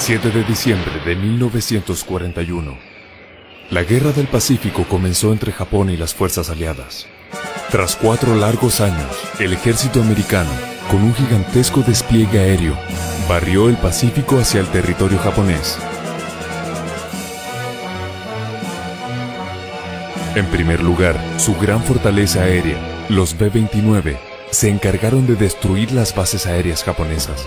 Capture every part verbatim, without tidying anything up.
siete de diciembre de mil novecientos cuarenta y uno. La Guerra del Pacífico comenzó entre Japón y las fuerzas aliadas. Tras cuatro largos años, el ejército americano, con un gigantesco despliegue aéreo, barrió el Pacífico hacia el territorio japonés. En primer lugar, su gran fortaleza aérea, los B veintinueve, se encargaron de destruir las bases aéreas japonesas.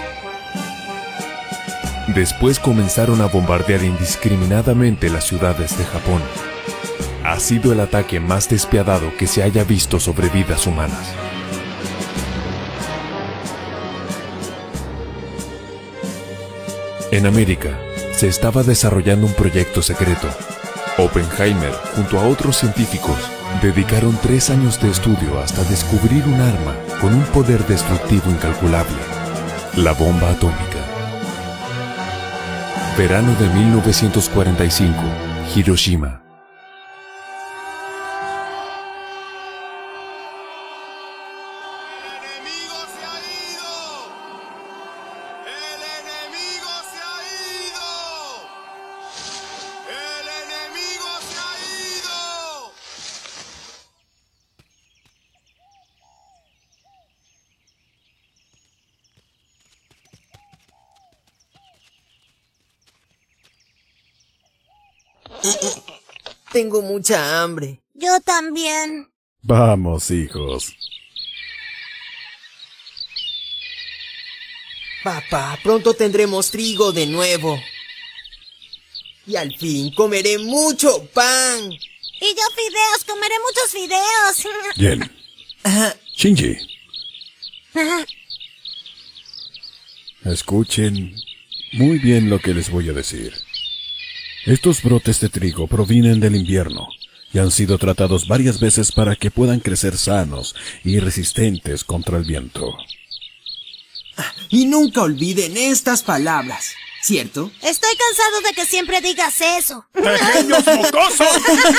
Después comenzaron a bombardear indiscriminadamente las ciudades de Japón. Ha sido el ataque más despiadado que se haya visto sobre vidas humanas. En América, se estaba desarrollando un proyecto secreto. Oppenheimer, junto a otros científicos, dedicaron tres años de estudio hasta descubrir un arma con un poder destructivo incalculable: la bomba atómica. Verano de mil novecientos cuarenta y cinco, Hiroshima. Tengo mucha hambre. Yo también. Vamos, hijos. Papá, pronto tendremos trigo de nuevo. Y al fin comeré mucho pan. Y yo fideos, comeré muchos fideos. Bien. Ajá. Shinji, Ajá. escuchen muy bien lo que les voy a decir. Estos brotes de trigo provienen del invierno y han sido tratados varias veces para que puedan crecer sanos y resistentes contra el viento. Y nunca olviden estas palabras, ¿cierto? Estoy cansado de que siempre digas eso. ¡Pequeños mocosos!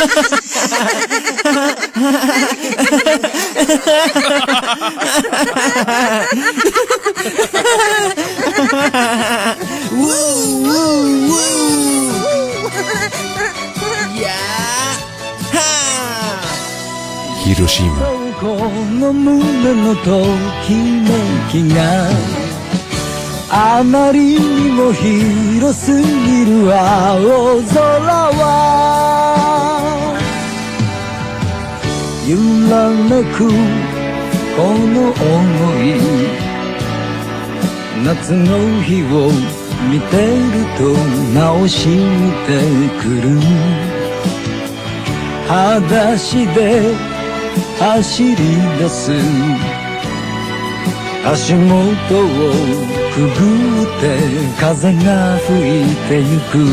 ¡Woo, woo, woo! ¡Ya! ¡Ja! Hiroshima. この胸のときめきがあまりにも広すぎる青空は揺らめくこの想い夏の日を見てるとなおしみてくる裸足で走り出す足元をくぐって風が吹いてゆく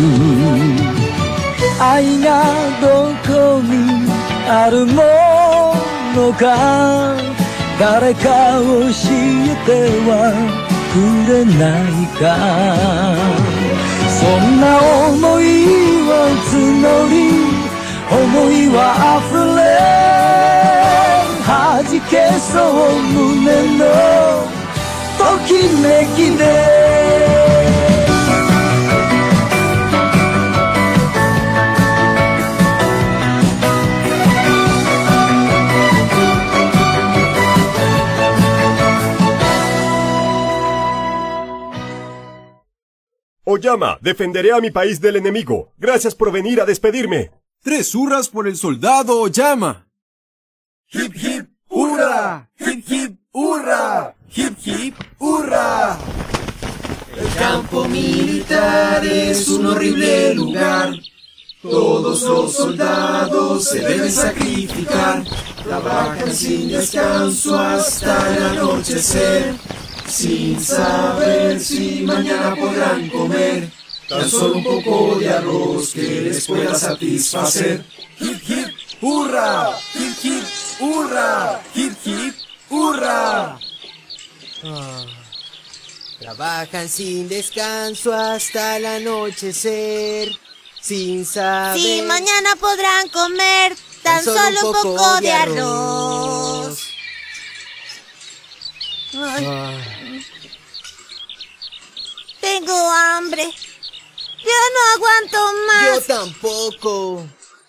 愛がどこにあるものか誰か教えてはくれないかそんな想いは募り思いは溢れ弾けそう胸のときめきで Oyama, defenderé a mi país del enemigo. Gracias por venir a despedirme. Tres hurras por el soldado Oyama. Hip hip hurra, hip hip hurra, hip hip hurra. El campo militar es un horrible lugar. Todos los soldados se deben sacrificar. Trabajan sin descanso hasta el anochecer, sin saber si mañana podrán comer. Tan solo un poco de arroz que les pueda satisfacer. Hip hip hurra, hip hip hurra, hip hip hurra. Ah, trabajan sin descanso hasta el anochecer, sin saber... Si mañana podrán comer tan, tan solo un poco, poco de arroz. Ay. Ah. Tengo hambre. Yo tampoco.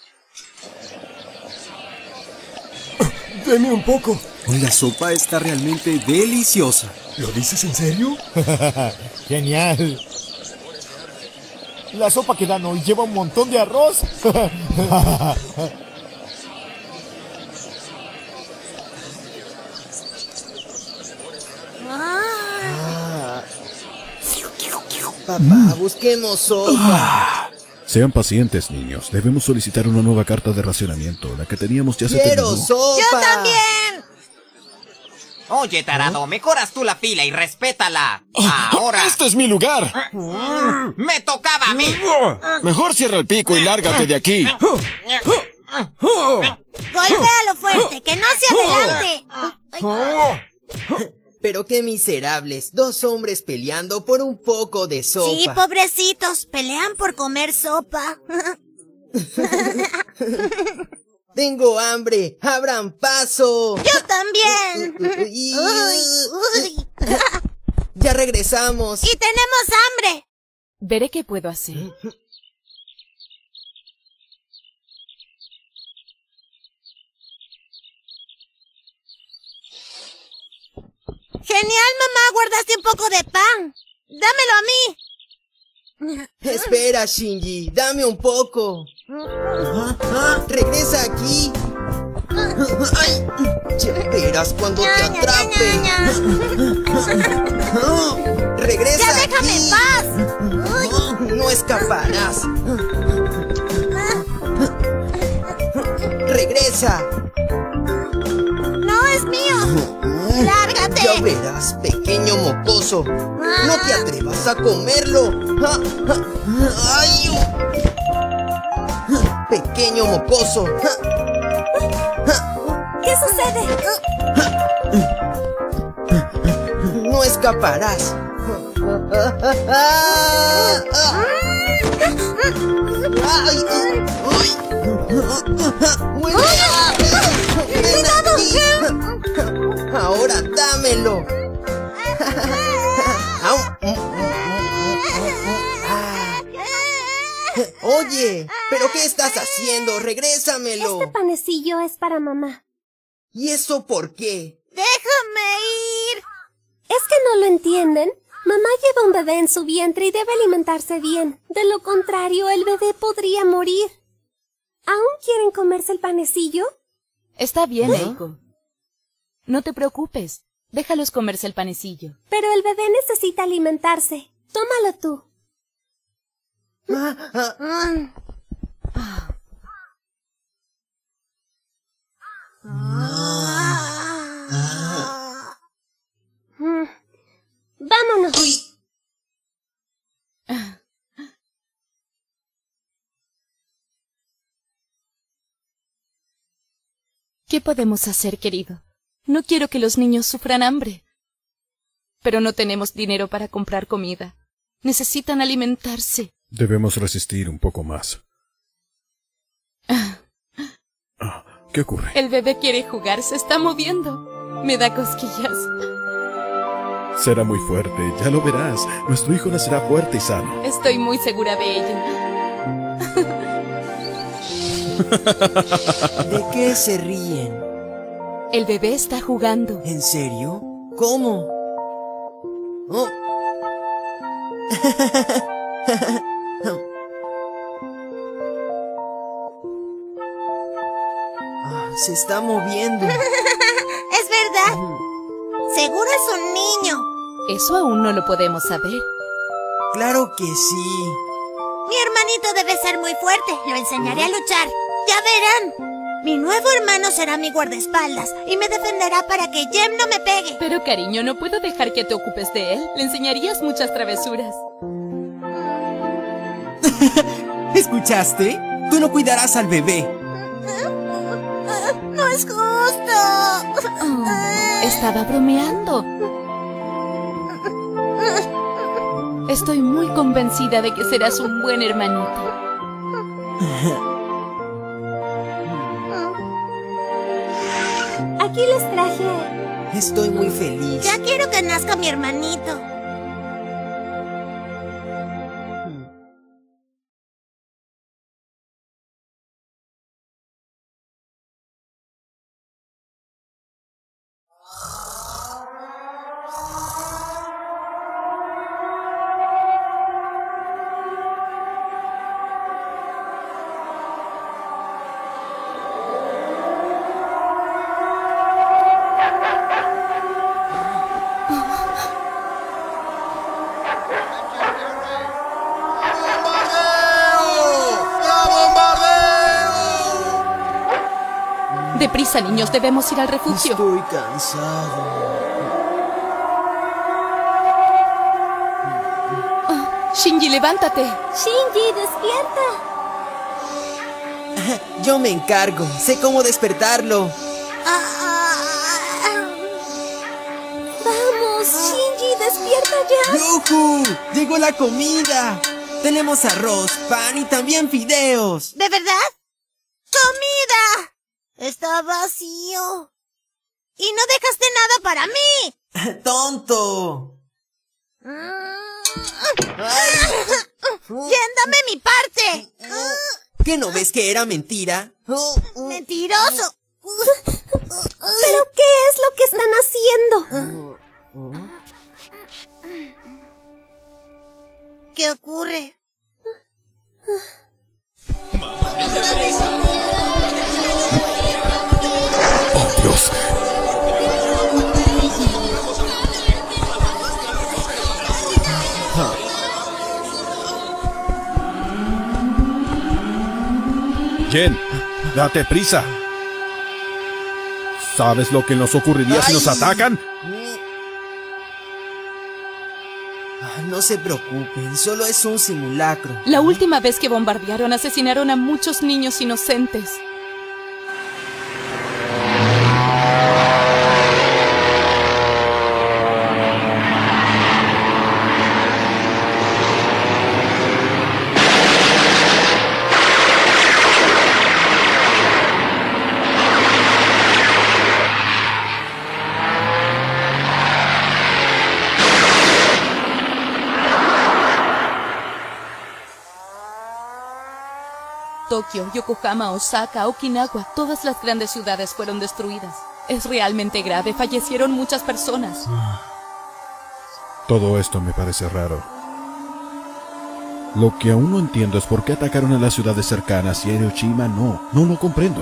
Deme un poco. La sopa está realmente deliciosa. ¿Lo dices en serio? Genial. La sopa que dan hoy lleva un montón de arroz. Ah. Papá, busquemos sopa. Sean pacientes, niños. Debemos solicitar una nueva carta de racionamiento. La que teníamos ya se ¡Quiero terminó. sopa! ¡Yo también! Oye, tarado, mejoras tú la fila y respétala. Ahora. ¡Este es mi lugar! ¡Me tocaba a mí! Mejor cierra el pico y lárgate de aquí. Golpéalo fuerte, que no se adelante. Pero qué miserables, dos hombres peleando por un poco de sopa. Sí, pobrecitos, pelean por comer sopa. Tengo hambre, abran paso. Yo también. Y- Uy, uy. Ya regresamos. Y tenemos hambre. Veré qué puedo hacer. Genial, mamá, guardaste un poco de pan. Dámelo a mí. Espera, Shinji, dame un poco. Regresa aquí. Ay, ya verás cuando te atrape. Regresa ¡Ya déjame aquí. en paz! Uy. No escaparás. Regresa. No es mío. ¡Lárgate! Ya verás, pequeño mocoso. No te atrevas a comerlo. Ah, ah, ¡Ay! Pequeño mocoso. ¿Qué sucede? No escaparás. Ay, ay. Muere. Ven aquí. Ahora dámelo. Oye, ¿pero qué estás haciendo? Regrésamelo. Este panecillo es para mamá. ¿Y eso por qué? ¡Déjame ir! ¿Es que no lo entienden? Mamá lleva un bebé en su vientre y debe alimentarse bien. De lo contrario, el bebé podría morir. ¿Aún quieren comerse el panecillo? Está bien, Eiko. No te preocupes. Déjalos comerse el panecillo. Pero el bebé necesita alimentarse. Tómalo tú. Mm. Vámonos. ¿Qué podemos hacer, querido? No quiero que los niños sufran hambre. Pero no tenemos dinero para comprar comida. Necesitan alimentarse. Debemos resistir un poco más. Ah, ¿qué ocurre? El bebé quiere jugar, se está moviendo. Me da cosquillas. Será muy fuerte, ya lo verás. Nuestro hijo nacerá fuerte y sano. Estoy muy segura de ello. ¿De qué se ríen? El bebé está jugando. ¿En serio? ¿Cómo? Oh. Ah, se está moviendo. Es verdad. Seguro es un niño. Eso aún no lo podemos saber. Claro que sí. Mi hermanito debe ser muy fuerte. Lo enseñaré a luchar. Ya verán. Mi nuevo hermano será mi guardaespaldas y me defenderá para que Jem no me pegue. Pero cariño, no puedo dejar que te ocupes de él. Le enseñarías muchas travesuras. ¿Escuchaste? Tú no cuidarás al bebé. No es justo. Oh, estaba bromeando. Estoy muy convencida de que serás un buen hermanito. Aquí les traje. Estoy muy feliz. Ya quiero que nazca mi hermanito. Deprisa, niños, debemos ir al refugio. Estoy cansado. Oh, Shinji, levántate. Shinji, despierta. Yo me encargo. Sé cómo despertarlo. Vamos, Shinji, despierta ya. ¡Yujú! ¡Llegó la comida! Tenemos arroz, pan y también fideos. ¿De verdad? ¡Comida! Está vacío. Y no dejaste nada para mí. ¡Tonto! ¡Jen, dame mi parte! ¿Qué no ves que era mentira? ¡Mentiroso! ¿Pero qué es lo que están haciendo? ¿Qué ocurre? ¡Oh, Dios! Jen, date prisa. ¿Sabes lo que nos ocurriría si nos atacan? No se preocupen, solo es un simulacro. La última vez que bombardearon, asesinaron a muchos niños inocentes. Tokio, Yokohama, Osaka, Okinawa, todas las grandes ciudades fueron destruidas. Es realmente grave, fallecieron muchas personas. Todo esto me parece raro. Lo que aún no entiendo es por qué atacaron a las ciudades cercanas y a Hiroshima no. No lo comprendo.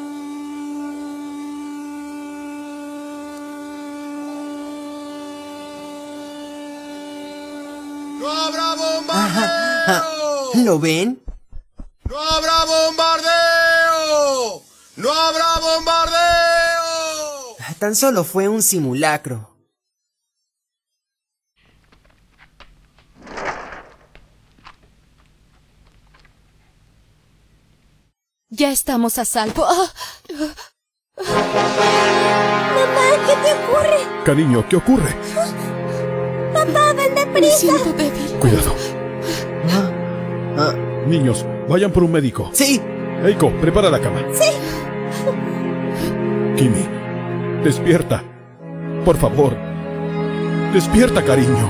¡No habrá bombardeo! ¿Lo ven? ¡No habrá bombardeo! ¡No habrá bombardeo! Tan solo fue un simulacro. Ya estamos a salvo. ¡Ah! Mamá, ¿qué te ocurre? Cariño, ¿qué ocurre? Papá, ven deprisa. Me siento débil. Cuidado. Ah, ah. Niños, vayan por un médico. Sí. Eiko, prepara la cama. Sí. Kimi, despierta. Por favor. Despierta, cariño.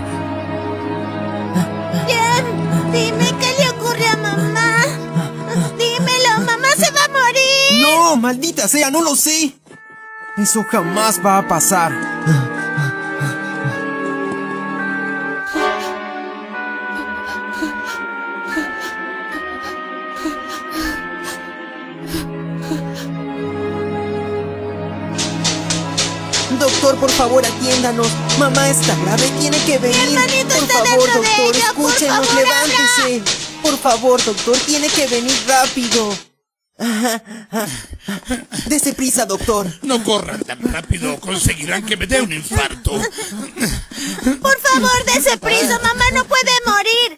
Jen, dime qué le ocurre a mamá. Dímelo, mamá se va a morir. No, maldita sea, no lo sé. Eso jamás va a pasar. Doctor, por favor, atiéndanos. Mamá está grave, tiene que venir. Mi hermanito por está favor, dentro de doctor, ella. escúchenos, Por favor, levántese. habla. Por favor, doctor, tiene que venir rápido. Dese prisa, doctor. No corran tan rápido, conseguirán que me dé un infarto. Por favor, dese prisa, mamá no puede morir.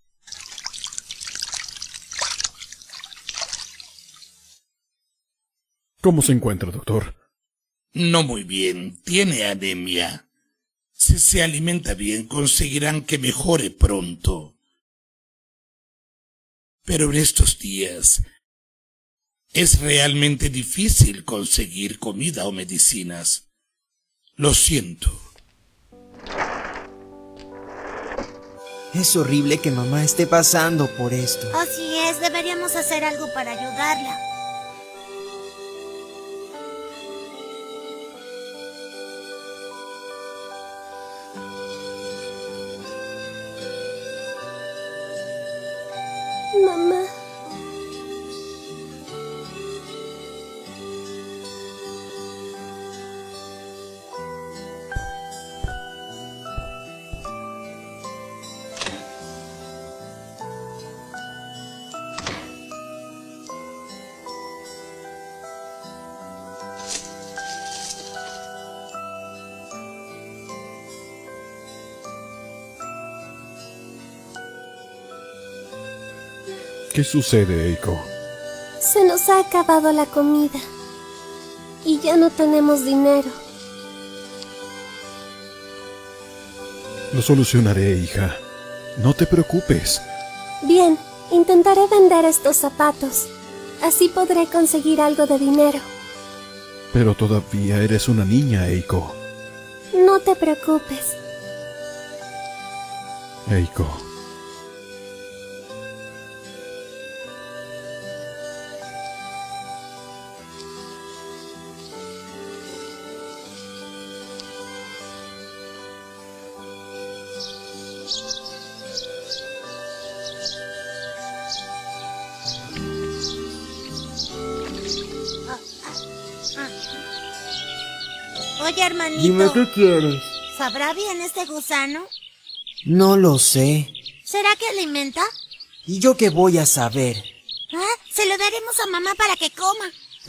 ¿Cómo se encuentra, doctor? No muy bien, tiene anemia. Si se alimenta bien, conseguirán que mejore pronto. Pero en estos días es realmente difícil conseguir comida o medicinas. Lo siento. Es horrible que mamá esté pasando por esto. Así es, deberíamos hacer algo para ayudarla. Mamá. ¿Qué sucede, Eiko? Se nos ha acabado la comida. Y ya no tenemos dinero. Lo solucionaré, hija. No te preocupes. Bien, intentaré vender estos zapatos. Así podré conseguir algo de dinero. Pero todavía eres una niña, Eiko. No te preocupes. Eiko. Oye, hermanito. Dime qué quieres. ¿Sabrá bien este gusano? No lo sé. ¿Será que alimenta? ¿Y yo qué voy a saber? Ah, se lo daremos a mamá para que coma.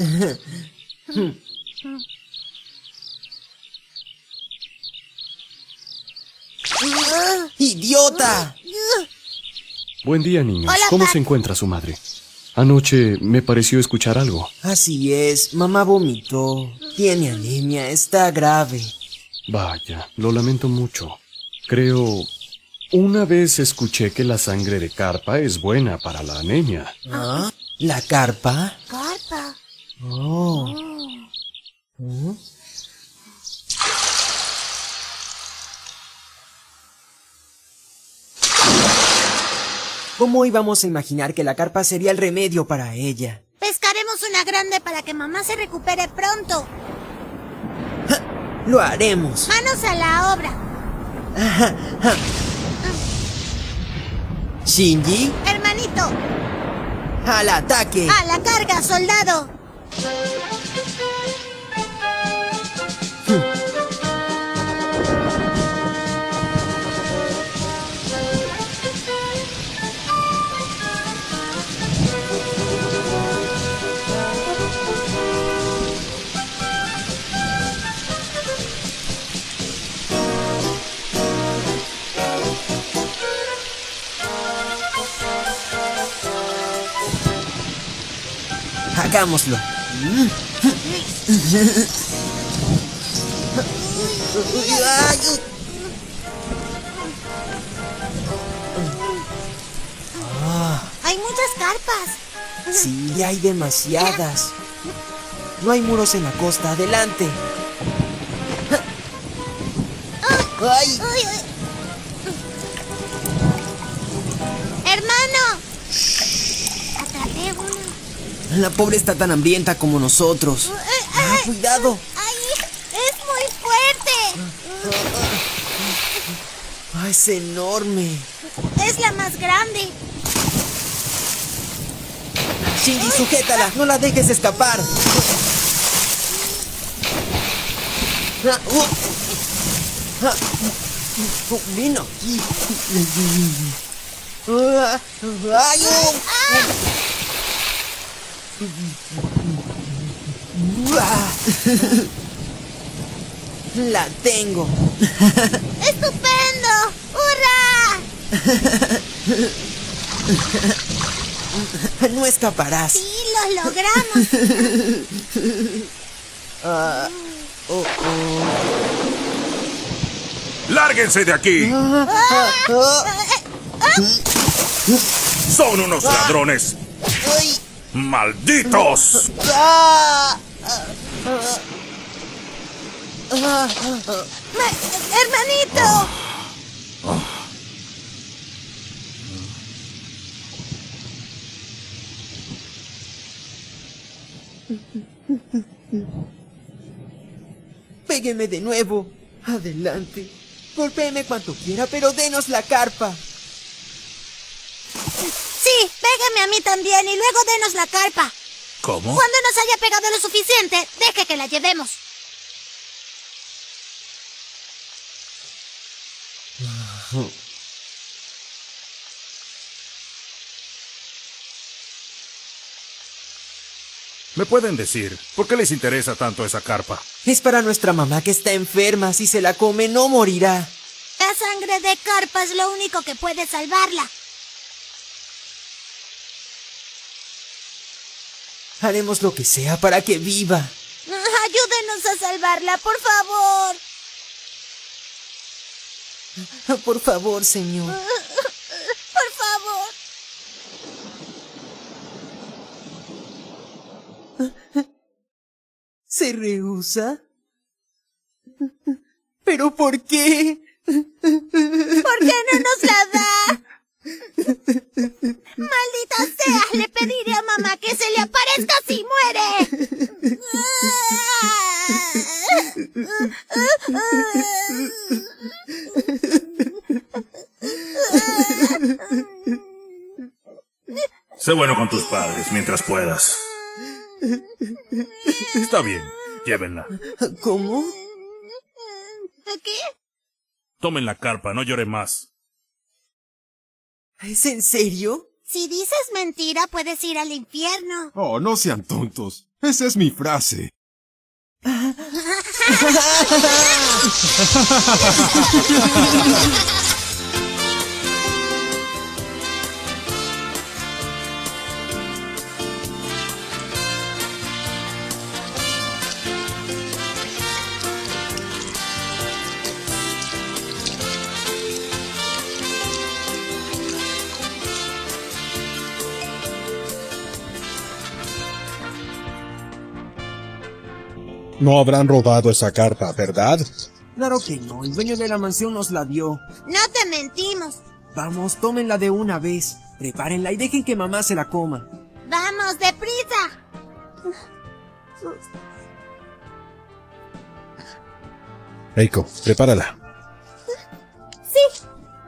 ¡Idiota! Buen día, niños. Hola, ¿Cómo Pat. se encuentra su madre? Anoche me pareció escuchar algo. Así es, mamá vomitó. Tiene anemia, está grave. Vaya, lo lamento mucho. Creo... Una vez escuché que la sangre de carpa es buena para la anemia. ¿Ah? ¿La carpa? Carpa. Oh. ¿Mm? ¿Cómo íbamos a imaginar que la carpa sería el remedio para ella? Pescaremos una grande para que mamá se recupere pronto. ¡Lo haremos! Manos a la obra. Shinji, Hermanito, al ataque. a la carga, soldado. Hagámoslo. Hay muchas carpas. Sí, hay demasiadas. No hay muros en la costa. Adelante. ¡Ay! Uy, uy. Hermano. Atrapé una. La pobre está tan hambrienta como nosotros. Ah, cuidado. ¡Ay! ¡Es muy fuerte! Ah, es enorme. Es la más grande. Shinji, sujétala. No la dejes escapar. Ah, uh. Ah, uh, vino aquí. Ah, ay, uh. Ah. La tengo. ¡Estupendo! ¡Hurra! No escaparás. Sí, lo logramos. Ah, oh, oh. ¡Lárguense de aquí! Ah, ah, ah. ¡Son unos ladrones! Ay. ¡Malditos! Ah, ah, ah. Ah, ah. Ma- ¡Hermanito! Pégueme de nuevo. Adelante. Golpéeme cuanto quiera, pero denos la carpa. Sí, pégame a mí también y luego denos la carpa. ¿Cómo? Cuando nos haya pegado lo suficiente, deje que la llevemos. ¿Me pueden decir por qué les interesa tanto esa carpa? Es para nuestra mamá que está enferma. Si se la come, no morirá. La sangre de carpa es lo único que puede salvarla. Haremos lo que sea para que viva. Ayúdenos a salvarla, por favor. Por favor, señor. Por favor. ¿Se rehúsa? ¿Pero por qué? ¿Por qué no nos la da? ¡Maldita sea! Le pediré a mamá que se le aparezca si muere. Sé bueno con tus padres mientras puedas. Está bien, llévenla. ¿Cómo? ¿Qué? Tomen la carpa, no llore más. ¿Es en serio? Si dices mentira, puedes ir al infierno. Oh, no sean tontos. Esa es mi frase. No habrán robado esa carpa, ¿verdad? Claro que no, el dueño de la mansión nos la dio. No te mentimos. Vamos, tómenla de una vez. Prepárenla y dejen que mamá se la coma. ¡Vamos, deprisa! Eiko, prepárala. Sí.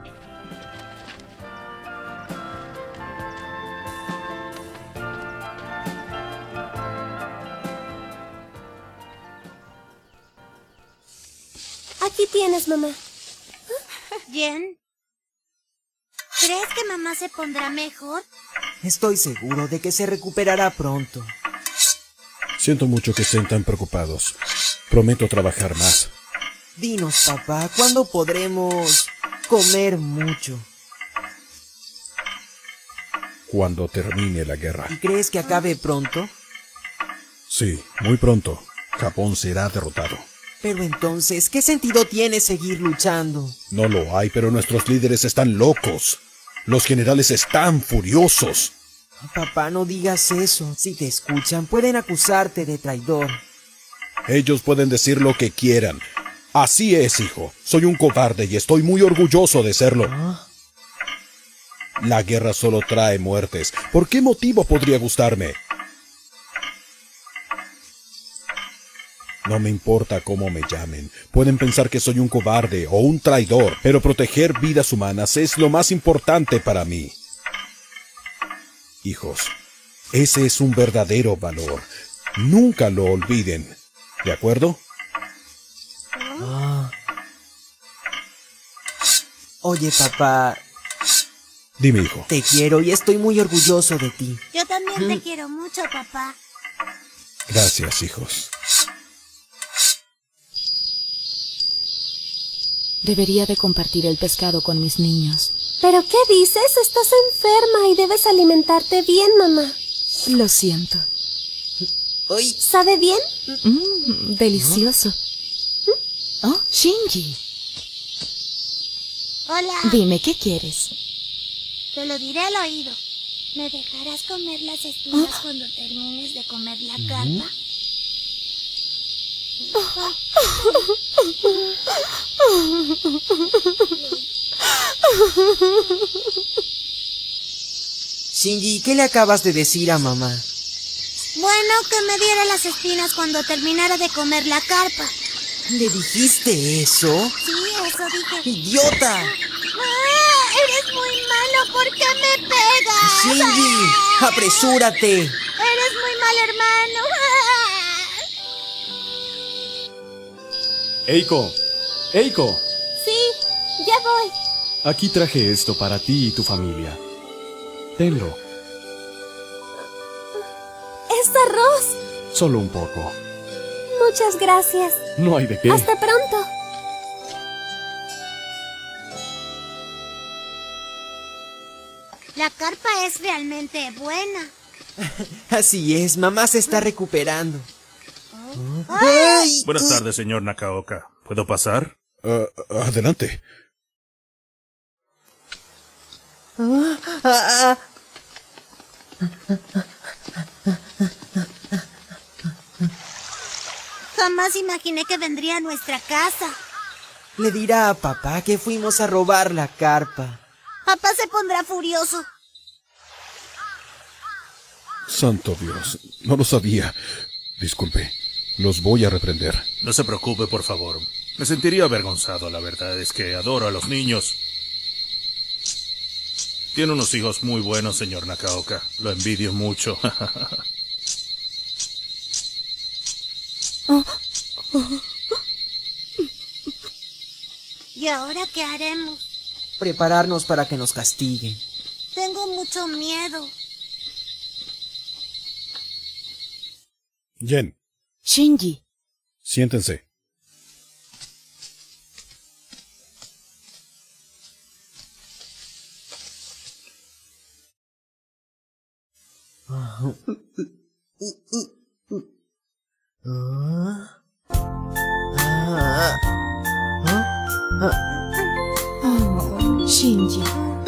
Aquí tienes, mamá. Jen, ¿crees que mamá se pondrá mejor? Estoy seguro de que se recuperará pronto. Siento mucho que estén tan preocupados. Prometo trabajar más. Dinos, papá, ¿cuándo podremos comer mucho? Cuando termine la guerra. ¿Y crees que acabe pronto? Sí, muy pronto. Japón será derrotado. Pero entonces, ¿qué sentido tiene seguir luchando? No lo hay, pero nuestros líderes están locos. Los generales están furiosos. Papá, no digas eso. Si te escuchan, pueden acusarte de traidor. Ellos pueden decir lo que quieran. Así es, hijo. Soy un cobarde y estoy muy orgulloso de serlo. ¿Ah? La guerra solo trae muertes. ¿Por qué motivo podría gustarme? No me importa cómo me llamen. Pueden pensar que soy un cobarde o un traidor, pero proteger vidas humanas es lo más importante para mí. Hijos, ese es un verdadero valor. Nunca lo olviden. ¿De acuerdo? Ah. Oye, papá. Dime, hijo. Te quiero y estoy muy orgulloso de ti. Yo también te quiero mucho, papá. Gracias, hijos. Debería de compartir el pescado con mis niños. ¿Pero qué dices? Estás enferma y debes alimentarte bien, mamá. Lo siento. Uy. ¿Sabe bien? Mm, delicioso. ¿Oh? Oh, Shinji. Hola. Dime, ¿qué quieres? Te lo diré al oído. ¿Me dejarás comer las espinas oh. cuando termines de comer la carpa? Shinji, ¿qué le acabas de decir a mamá? Bueno, que me diera las espinas cuando terminara de comer la carpa. ¿Le dijiste eso? Sí, eso dije. ¡Idiota! ¡Ah! ¡Eres muy malo! ¿Por qué me pegas? ¡Shinji! ¡Ah! ¡Apresúrate! ¡Eres muy mal hermano! Eiko, Eiko. Sí, ya voy. Aquí traje esto para ti y tu familia. Tenlo. ¿Es arroz? Solo un poco. Muchas gracias. No hay de qué. Hasta pronto. La carpa es realmente buena. Así es, mamá se está recuperando. ¡Ay! Buenas tardes, señor Nakaoka. ¿Puedo pasar? Uh, adelante. Uh, uh, Jamás imaginé que vendría a nuestra casa. Le dirá a papá que fuimos a robar la carpa. Papá se pondrá furioso. Santo Dios, no lo sabía. Disculpe, los voy a reprender. No se preocupe, por favor. Me sentiría avergonzado, la verdad es que adoro a los niños. Tiene unos hijos muy buenos, señor Nakaoka. Lo envidio mucho. Oh, oh. ¿Y ahora qué haremos? Prepararnos para que nos castiguen. Tengo mucho miedo. Yen. Shinji. Siéntense. Oh, Shinji.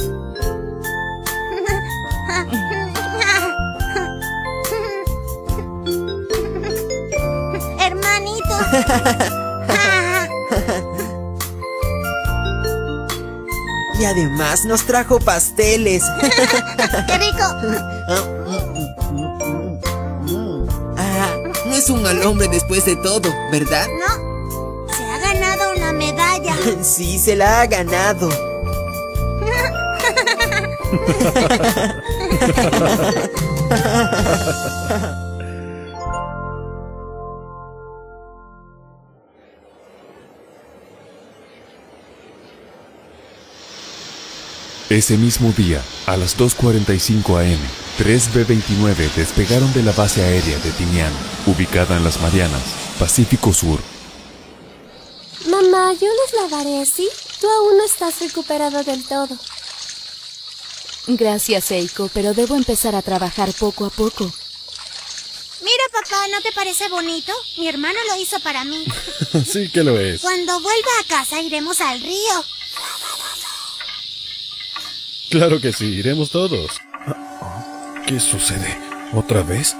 Hermanito. Y además nos trajo pasteles. ¡Qué rico! Ah, no es un mal hombre después de todo, ¿verdad? No, se ha ganado una medalla. Sí, se la ha ganado. Ese mismo día, a las dos cuarenta y cinco a eme, tres be veintinueve despegaron de la base aérea de Tinian, ubicada en las Marianas, Pacífico Sur. Mamá, yo los lavaré, ¿sí? Tú aún no estás recuperado del todo. Gracias, Eiko, pero debo empezar a trabajar poco a poco. Mira, papá, ¿no te parece bonito? Mi hermano lo hizo para mí. Sí que lo es. Cuando vuelva a casa iremos al río. Claro que sí, iremos todos. ¿Qué sucede? ¿Otra vez?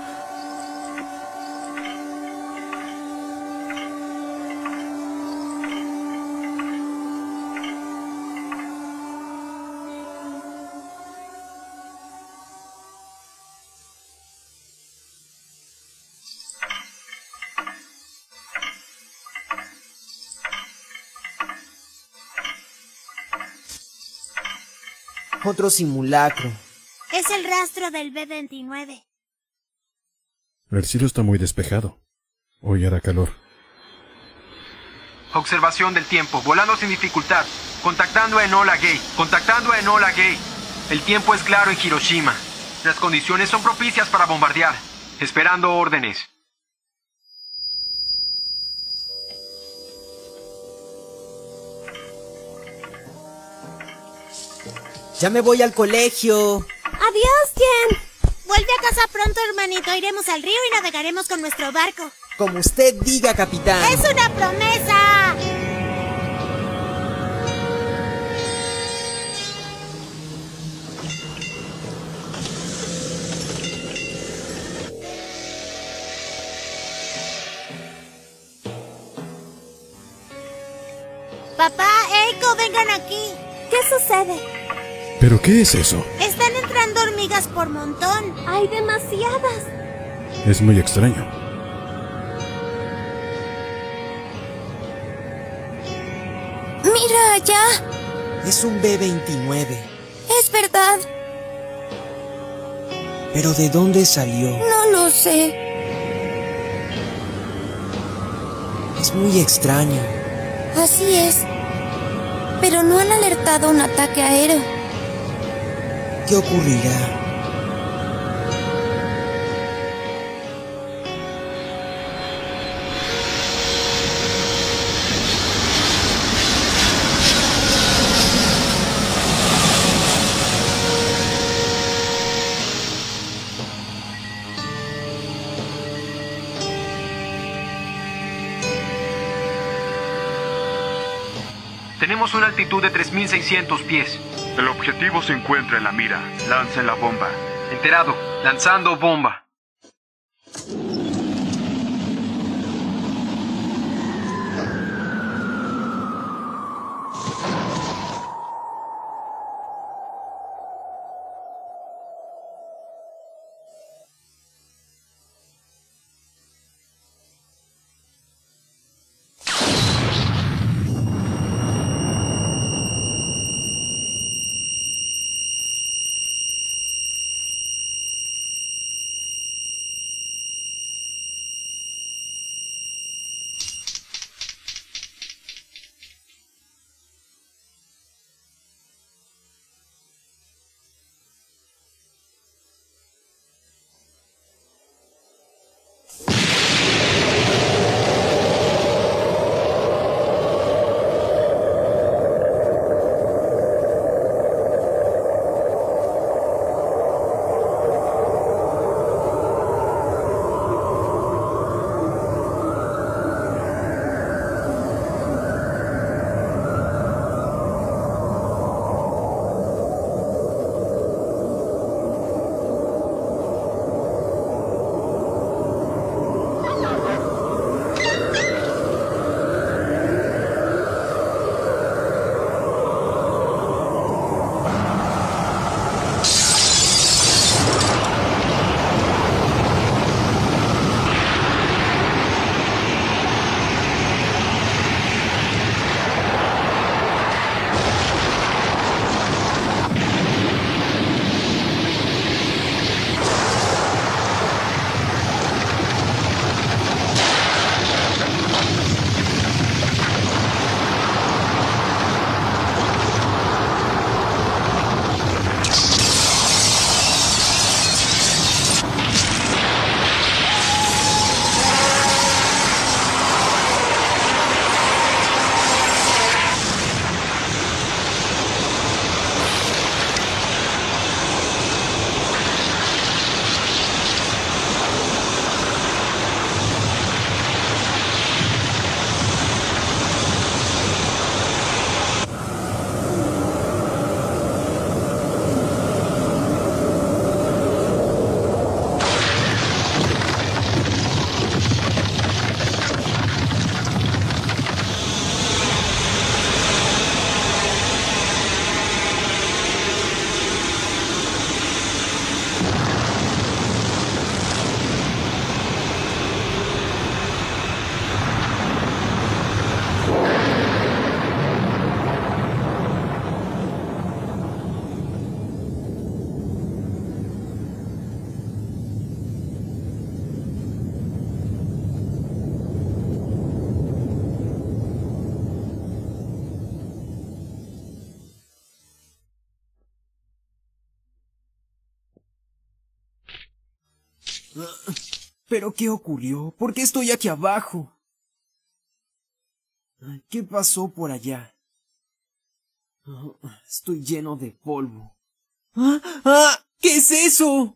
Otro simulacro. Es el rastro del be veintinueve. El cielo está muy despejado. Hoy hará calor. Observación del tiempo. Volando sin dificultad. Contactando a Enola Gay. Contactando a Enola Gay. El tiempo es claro en Hiroshima. Las condiciones son propicias para bombardear. Esperando órdenes. Ya me voy al colegio. Adiós, Jen. Vuelve a casa pronto, hermanito. Iremos al río y navegaremos con nuestro barco. Como usted diga, capitán. ¡Es una promesa! Papá, Eiko, vengan aquí. ¿Qué sucede? ¿Pero qué es eso? Están entrando hormigas por montón. Hay demasiadas. Es muy extraño. Mira allá. Es un be veintinueve. Es verdad. ¿Pero de dónde salió? No lo sé. Es muy extraño. Así es. Pero no han alertado un ataque aéreo. ¿Qué ocurrirá? Tenemos una altitud de tres mil seiscientos pies. El objetivo se encuentra en la mira. Lancen la bomba. Enterado. Lanzando bomba. ¿Pero qué ocurrió? ¿Por qué estoy aquí abajo? ¿Qué pasó por allá? Estoy lleno de polvo. ¡Ah! ¡Ah! ¿Qué es eso?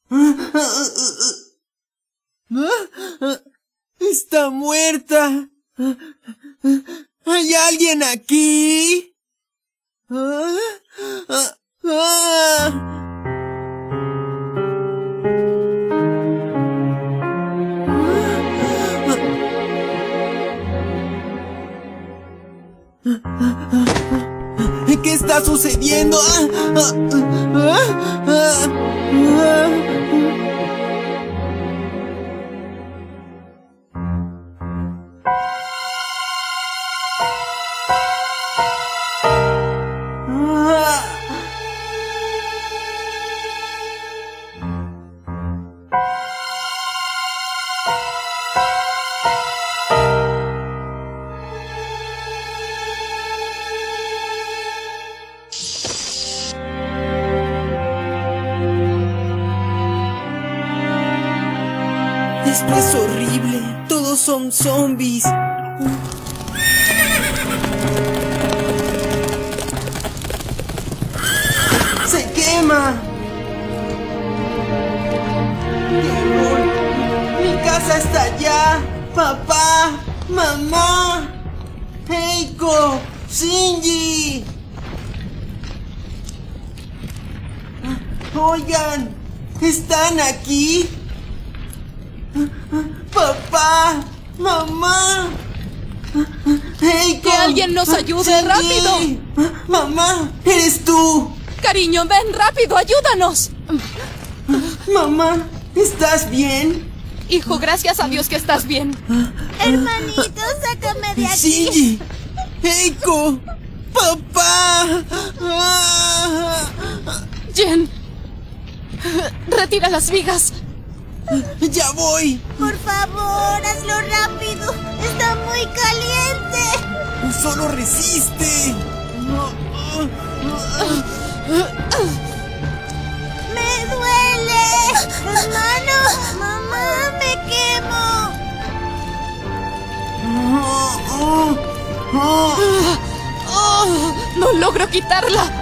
¡Está muerta! ¿Hay alguien aquí? ¡Ah! ¡Ah! ¡Ah! ¿Qué está sucediendo? Esto es horrible. Todos son zombies. ¡Se quema! ¡Terror! ¡Mi casa está allá! ¡Papá! ¡Mamá! ¡Eiko! ¡Shinji! Oigan, ¿están aquí? ¡Papá! ¡Mamá! Hey, ¡Que alguien nos ayude! Shinji. ¡Rápido! ¡Mamá! ¡Eres tú! Cariño, ven rápido, ayúdanos. Mamá, ¿estás bien? Hijo, gracias a Dios que estás bien. Hermanito, sácame de aquí. ¡Shinji! ¡Eiko! ¡Papá! Jen, retira las vigas. ¡Ya voy! Por favor, hazlo rápido. Está muy caliente. ¡Solo resiste! ¡Me duele! ¡Hermano! ¡Mamá! ¡Me quemo! No logro quitarla.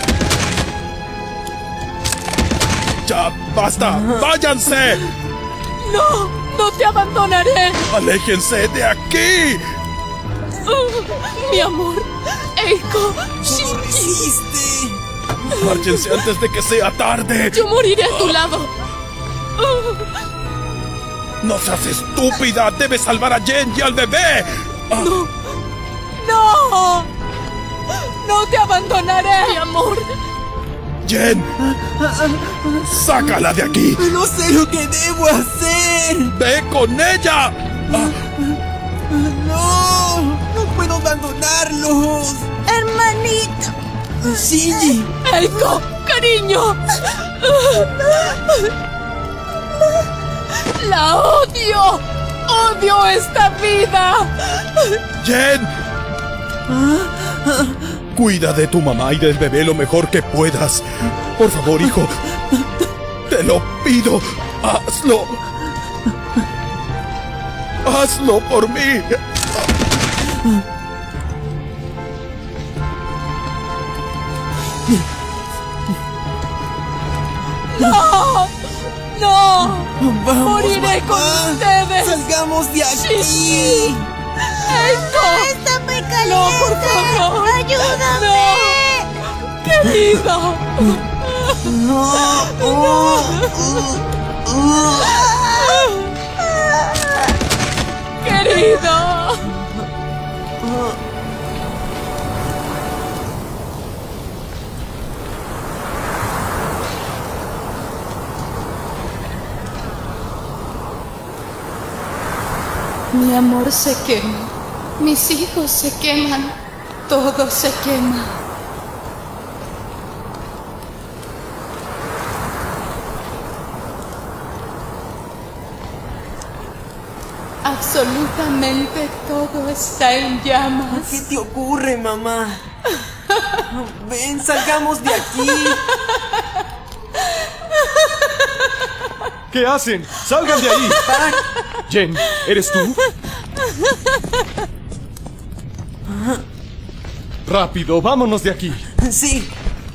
¡Ya basta! ¡Váyanse! ¡No! ¡No te abandonaré! ¡Aléjense de aquí! Uh, mi amor, Eiko, ¡Solo resiste! ¡Márchense antes de que sea tarde! Yo moriré a tu lado. Uh. ¡No seas estúpida! ¡Debes salvar a Jen y al bebé! ¡No! ¡No! ¡No te abandonaré, mi amor! ¡Jen! ¡Sácala de aquí! ¡No sé lo que debo hacer! ¡Ve con ella! ¡No! ¡No puedo abandonarlos! ¡Hermanito! ¡Shinji! ¡Eiko! ¡Cariño! ¡La odio! ¡Odio esta vida! ¡Jen! Cuida de tu mamá y del bebé lo mejor que puedas. Por favor, hijo. Te lo pido. Hazlo. Hazlo por mí. ¡No! ¡No! ¡Vamos, ¡Moriré mamá! con ustedes! ¡Salgamos de aquí! Sí. ¡Eiko! ¡Está muy caliente! ¡No, por favor! ¡Ayúdame! ¡No! ¡Querido! ¡No! ¡Querido! Mi amor se quema, mis hijos se queman, todo se quema. Absolutamente todo está en llamas. ¿Qué te ocurre, mamá? Ven, salgamos de aquí. ¿Qué hacen? ¡Salgan de ahí! Jen, ¿eres tú? Rápido, vámonos de aquí. Sí.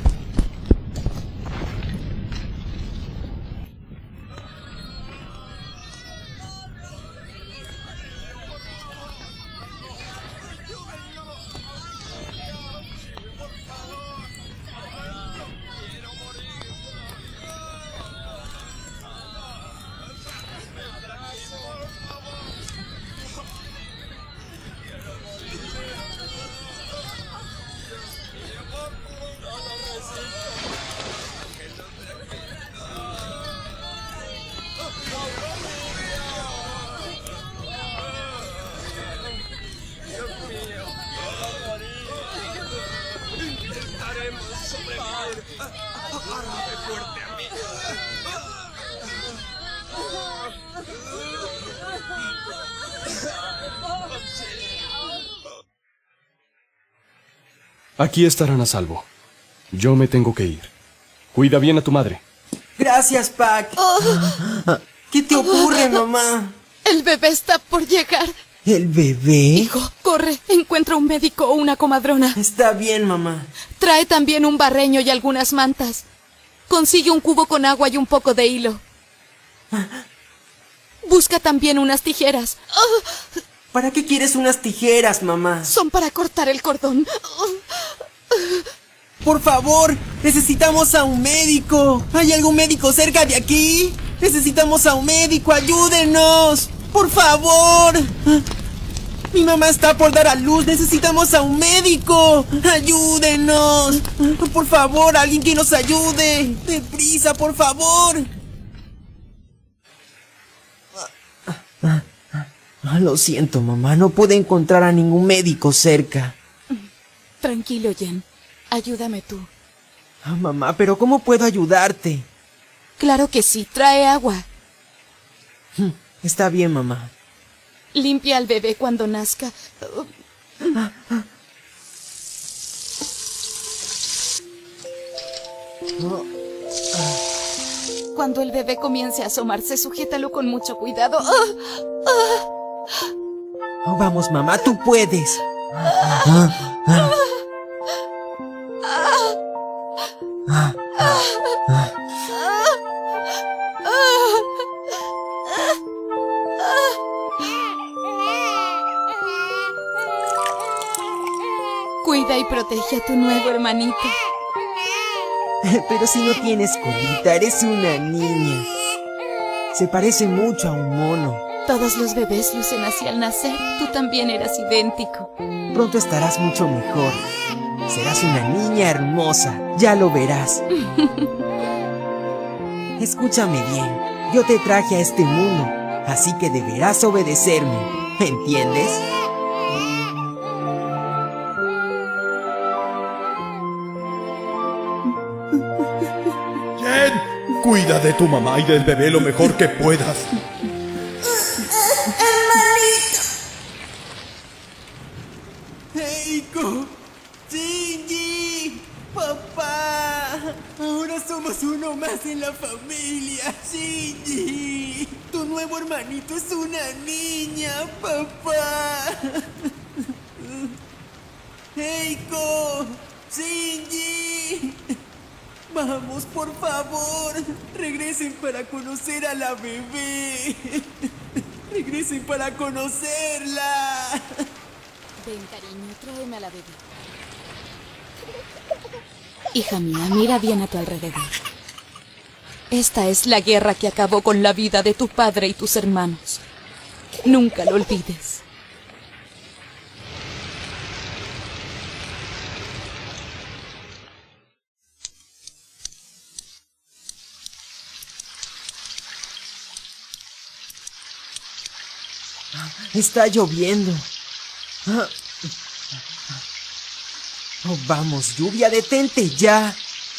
Aquí estarán a salvo. Yo me tengo que ir. Cuida bien a tu madre. Gracias, Pac. Oh. ¿Qué te ocurre, mamá? El bebé está por llegar. ¿El bebé? Hijo, corre, encuentra un médico o una comadrona. Está bien, mamá. Trae también un barreño y algunas mantas. Consigue un cubo con agua y un poco de hilo. Busca también unas tijeras. Oh. ¿Para qué quieres unas tijeras, mamá? Son para cortar el cordón. Por favor, necesitamos a un médico. ¿Hay algún médico cerca de aquí? Necesitamos a un médico, ayúdenos. Por favor. Mi mamá está por dar a luz, necesitamos a un médico. Ayúdenos. Por favor, alguien que nos ayude. Deprisa, por favor. Lo siento, mamá, no pude encontrar a ningún médico cerca. Tranquilo, Jen. Ayúdame tú. Ah, mamá, pero ¿cómo puedo ayudarte? Claro que sí, trae agua. Está bien, mamá. Limpia al bebé cuando nazca. Cuando el bebé comience a asomarse, sujétalo con mucho cuidado. Oh, vamos, mamá, tú puedes. Cuida y protege a tu nuevo hermanito. Pero si no tienes colita, eres una niña. Se parece mucho a un mono. Todos los bebés lucen así al nacer. Tú también eras idéntico. Pronto estarás mucho mejor. Serás una niña hermosa. Ya lo verás. Escúchame bien. Yo te traje a este mundo, así que deberás obedecerme. ¿Entiendes? Jen, cuida de tu mamá y del bebé lo mejor que puedas. ¡Eiko! ¡Shinji! ¡Papá! Ahora somos uno más en la familia. ¡Shinji! Tu nuevo hermanito es una niña, papá. ¡Eiko! ¡Shinji! Vamos, por favor. Regresen para conocer a la bebé. Regresen para conocerla. Ven, cariño, tráeme a la bebé. Hija mía, mira bien a tu alrededor. Esta es la guerra que acabó con la vida de tu padre y tus hermanos. Nunca lo olvides. Está lloviendo. Oh, vamos, lluvia, detente ya.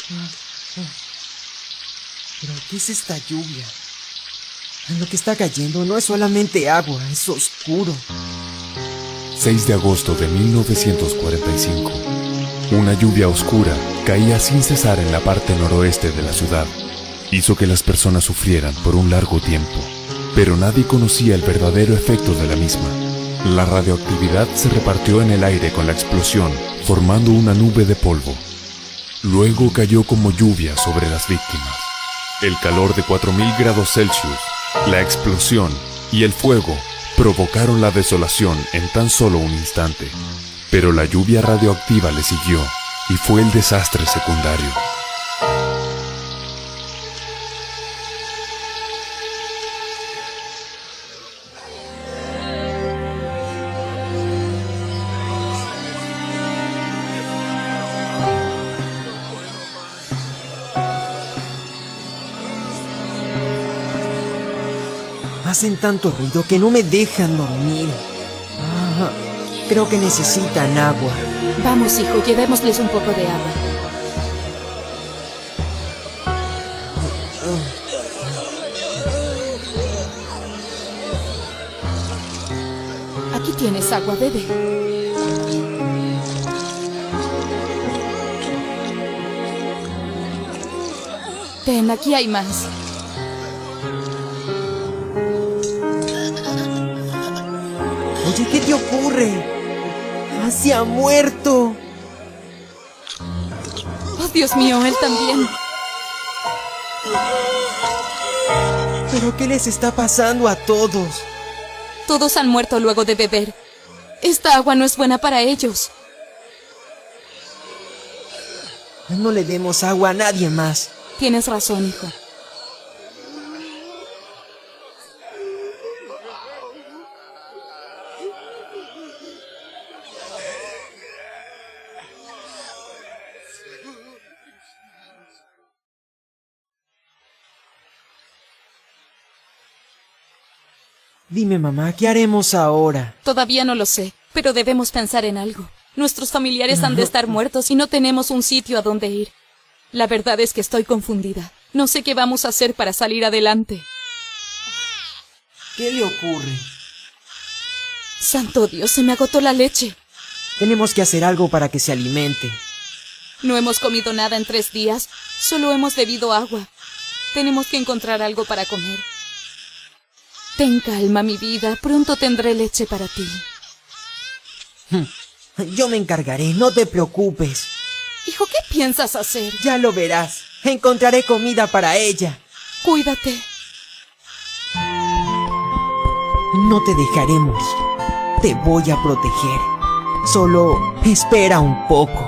¿Pero qué es esta lluvia? Lo que está cayendo no es solamente agua, es oscuro. seis de agosto de mil novecientos cuarenta y cinco. Una lluvia oscura caía sin cesar en la parte noroeste de la ciudad. Hizo que las personas sufrieran por un largo tiempo, pero nadie conocía el verdadero efecto de la misma. La radioactividad se repartió en el aire con la explosión, formando una nube de polvo. Luego cayó como lluvia sobre las víctimas. El calor de cuatro mil grados Celsius, la explosión y el fuego provocaron la desolación en tan solo un instante. Pero la lluvia radioactiva le siguió y fue el desastre secundario. Hacen tanto ruido que no me dejan dormir. Ah, creo que necesitan agua. Vamos, hijo, llevémosles un poco de agua. Aquí tienes agua, bebe. Ten, aquí hay más. Oye, ¿qué te ocurre? ¡Ah, se ha muerto! Oh, Dios mío, él también. ¿Pero qué les está pasando a todos? Todos han muerto luego de beber. Esta agua no es buena para ellos. No le demos agua a nadie más. Tienes razón, hijo. Dime, mamá, ¿qué haremos ahora? Todavía no lo sé, pero debemos pensar en algo. Nuestros familiares han de estar muertos y no tenemos un sitio a donde ir. La verdad es que estoy confundida. No sé qué vamos a hacer para salir adelante. ¿Qué le ocurre? Santo Dios, se me agotó la leche. Tenemos que hacer algo para que se alimente. No hemos comido nada en tres días. Solo hemos bebido agua. Tenemos que encontrar algo para comer. Ten calma, mi vida. Pronto tendré leche para ti. Yo me encargaré, no te preocupes. Hijo, ¿qué piensas hacer? Ya lo verás. Encontraré comida para ella. Cuídate. No te dejaremos. Te voy a proteger. Solo espera un poco.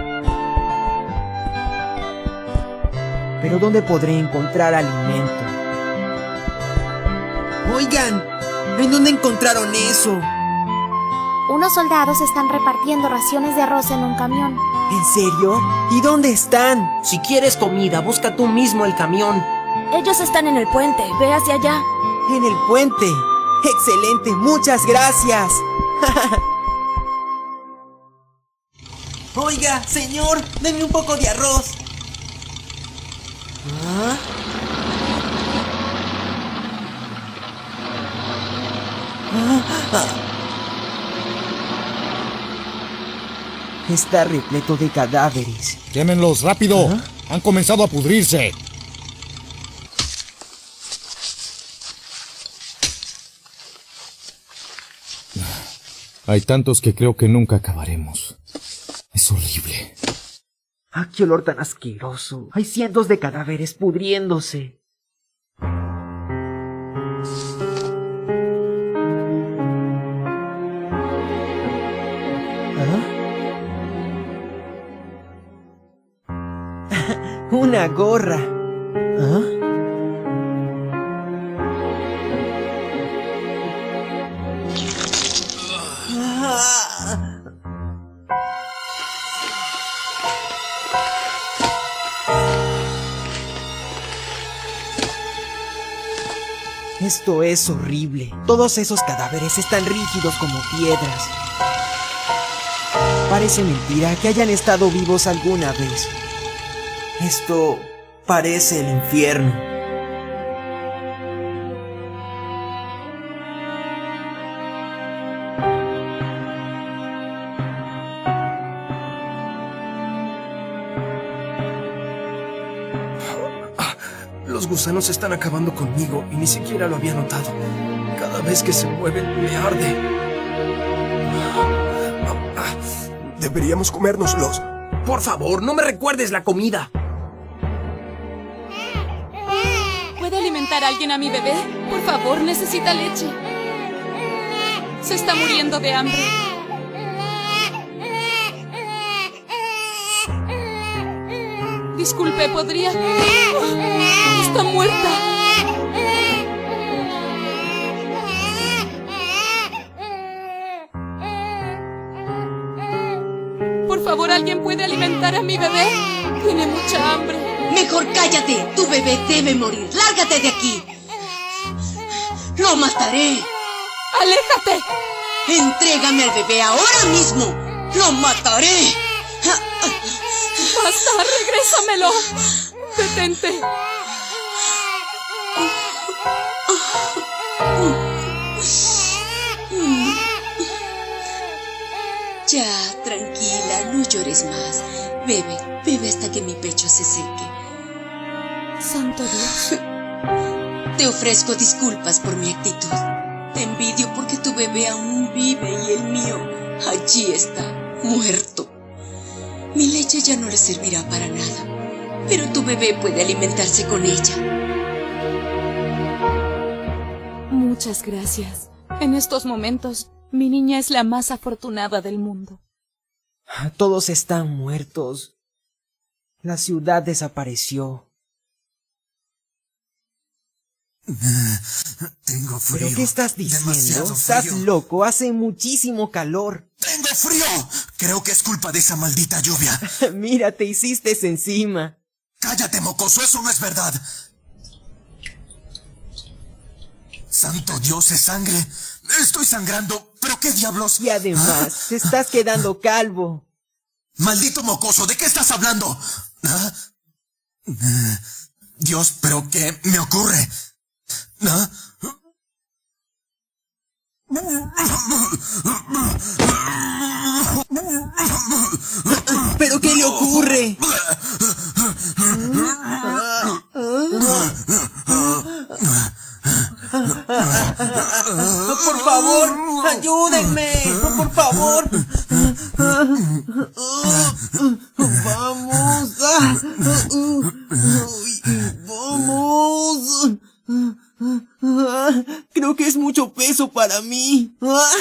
Pero ¿dónde podré encontrar alimento? Oigan, ¿en dónde encontraron eso? Unos soldados están repartiendo raciones de arroz en un camión. ¿En serio? ¿Y dónde están? Si quieres comida, busca tú mismo el camión. Ellos están en el puente, ve hacia allá. ¿En el puente? ¡Excelente! ¡Muchas gracias! Oiga, señor, denme un poco de arroz. ¿Ah? Está repleto de cadáveres. ¡Quémenlos rápido! ¿Ah? Han comenzado a pudrirse. Hay tantos que creo que nunca acabaremos. Es horrible. ¡Ah, qué olor tan asqueroso! Hay cientos de cadáveres pudriéndose. Una gorra. ¿Ah? Esto es horrible. Todos esos cadáveres están rígidos como piedras. Parece mentira que hayan estado vivos alguna vez. Esto parece el infierno. Los gusanos están acabando conmigo y ni siquiera lo había notado. Cada vez que se mueven me arde. Deberíamos comérnoslos. Por favor, no me recuerdes la comida. ¿Puede alimentar a alguien a mi bebé? Por favor, necesita leche. Se está muriendo de hambre. Disculpe, ¿podría? ¡Oh! ¡Está muerta! Por favor, ¿alguien puede alimentar a mi bebé? Tiene mucha hambre. Mejor cállate. Tu bebé debe morir. ¡Lárgate de aquí! ¡Lo mataré! ¡Aléjate! ¡Entrégame al bebé ahora mismo! ¡Lo mataré! ¡Basta! ¡Regrésamelo! ¡Detente! Ya, tranquila, no llores más. Bebe, bebe hasta que mi pecho se seque. Santo Dios. Te ofrezco disculpas por mi actitud. Te envidio porque tu bebé aún vive y el mío allí está, muerto. Mi leche ya no le servirá para nada, pero tu bebé puede alimentarse con ella. Muchas gracias. En estos momentos, mi niña es la más afortunada del mundo. Todos están muertos. La ciudad desapareció. Tengo frío. ¿Pero qué estás diciendo? Demasiado ¿Estás frío. loco? Hace muchísimo calor. ¡Tengo frío! Creo que es culpa de esa maldita lluvia. Mira, te hiciste encima. ¡Cállate, mocoso! ¡Eso no es verdad! ¡Santo Dios, es sangre! ¡Estoy sangrando! ¿Pero qué diablos? Y además, te estás quedando calvo. ¡Maldito mocoso! ¿De qué estás hablando? ¿Ah? Dios, ¿pero qué me ocurre? ¿Ah? ¿Pero qué le ocurre? Por favor, ayúdenme. Por favor. Vamos. Vamos. Creo que es mucho peso para mí.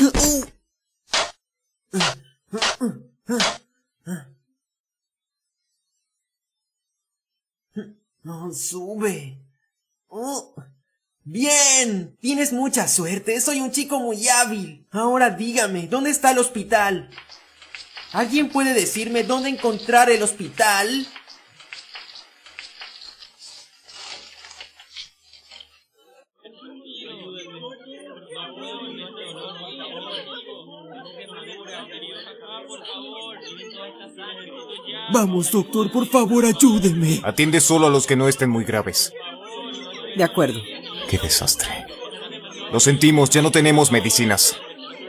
No, sube. Oh. Bien, tienes mucha suerte, soy un chico muy hábil. Ahora dígame, ¿dónde está el hospital? ¿Alguien puede decirme dónde encontrar el hospital? Vamos, doctor, por favor, ayúdeme. Atiende solo a los que no estén muy graves. De acuerdo. ¡Qué desastre! Lo sentimos, ya no tenemos medicinas.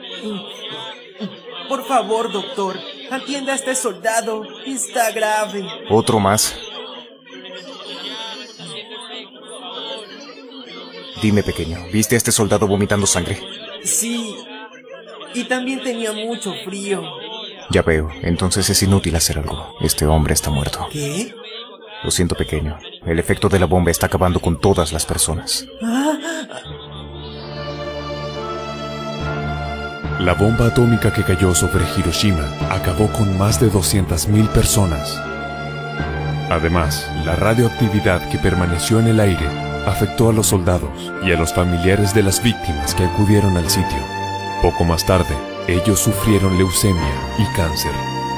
Por favor, doctor, atienda a este soldado. Está grave. ¿Otro más? Dime, pequeño, ¿viste a este soldado vomitando sangre? Sí. Y también tenía mucho frío. Ya veo, entonces es inútil hacer algo. Este hombre está muerto. ¿Qué? Lo siento, pequeño. El efecto de la bomba está acabando con todas las personas. La bomba atómica que cayó sobre Hiroshima acabó con más de doscientas mil personas. Además, la radioactividad que permaneció en el aire afectó a los soldados y a los familiares de las víctimas que acudieron al sitio. Poco más tarde, ellos sufrieron leucemia y cáncer.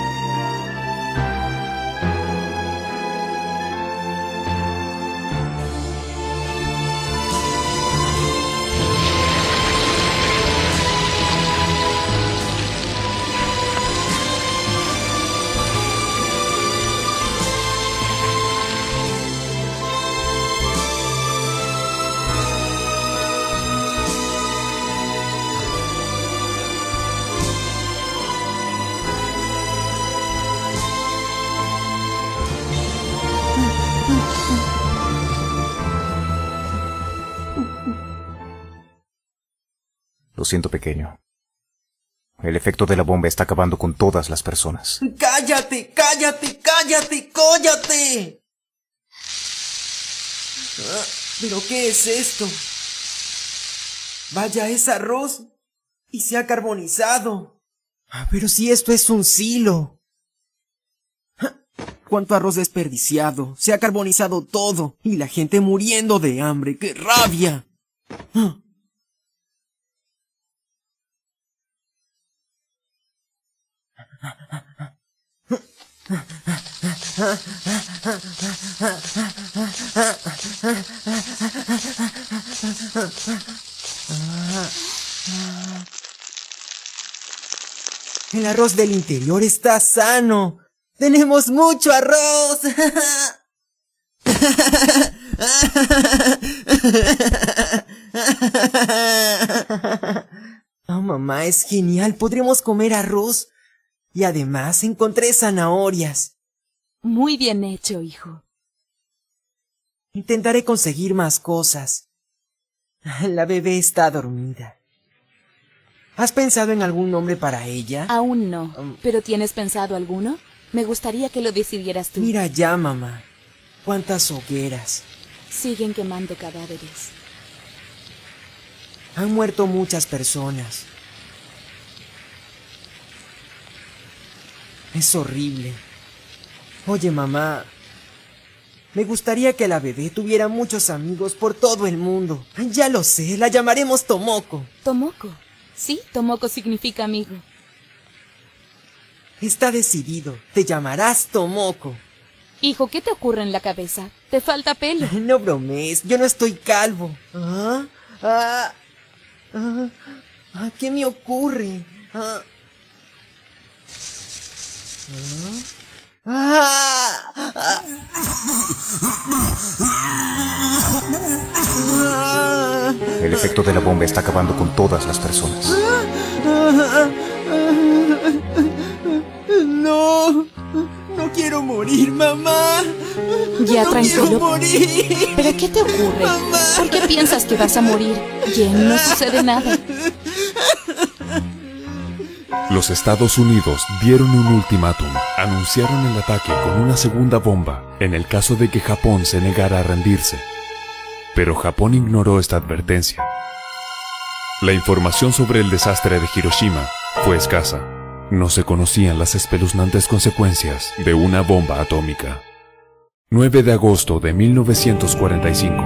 Lo siento, pequeño. El efecto de la bomba está acabando con todas las personas. ¡Cállate! ¡Cállate! ¡Cállate! ¡Cállate! Ah, ¿pero qué es esto? Vaya, es arroz y se ha carbonizado. Ah, pero si esto es un silo. ¡Cuánto arroz desperdiciado! Se ha carbonizado todo y la gente muriendo de hambre. ¡Qué rabia! Ah. El arroz del interior está sano. ¡Tenemos mucho arroz! Oh, mamá, es genial. Podremos comer arroz. Y además encontré zanahorias. Muy bien hecho, hijo. Intentaré conseguir más cosas. La bebé está dormida. ¿Has pensado en algún nombre para ella? Aún no. Um, ¿Pero tienes pensado alguno? Me gustaría que lo decidieras tú. Mira ya, mamá. ¿Cuántas hogueras? Siguen quemando cadáveres. Han muerto muchas personas. Es horrible. Oye, mamá, me gustaría que la bebé tuviera muchos amigos por todo el mundo. Ya lo sé, la llamaremos Tomoko. ¿Tomoko? Sí, Tomoko significa amigo. Está decidido, te llamarás Tomoko. Hijo, ¿qué te ocurre en la cabeza? Te falta pelo. No bromees, yo no estoy calvo. ¿Ah? ¿Ah? ¿Ah? ¿Ah? ¿Qué me ocurre? ¿Ah? ¿Ah? ¿Ah? El efecto de la bomba está acabando con todas las personas. No, no quiero morir, mamá. Ya, no tranquilo. quiero morir. ¿Pero qué te ocurre? Mamá. ¿Por qué piensas que vas a morir? Jen, no sucede nada. Los Estados Unidos dieron un ultimátum. Anunciaron el ataque con una segunda bomba en el caso de que Japón se negara a rendirse. Pero Japón ignoró esta advertencia. La información sobre el desastre de Hiroshima fue escasa. No se conocían las espeluznantes consecuencias de una bomba atómica. nueve de agosto de mil novecientos cuarenta y cinco.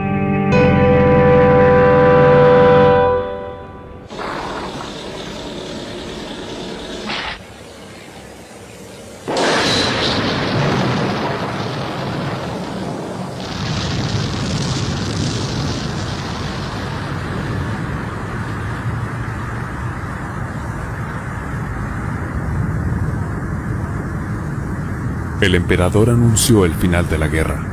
El emperador anunció el final de la guerra.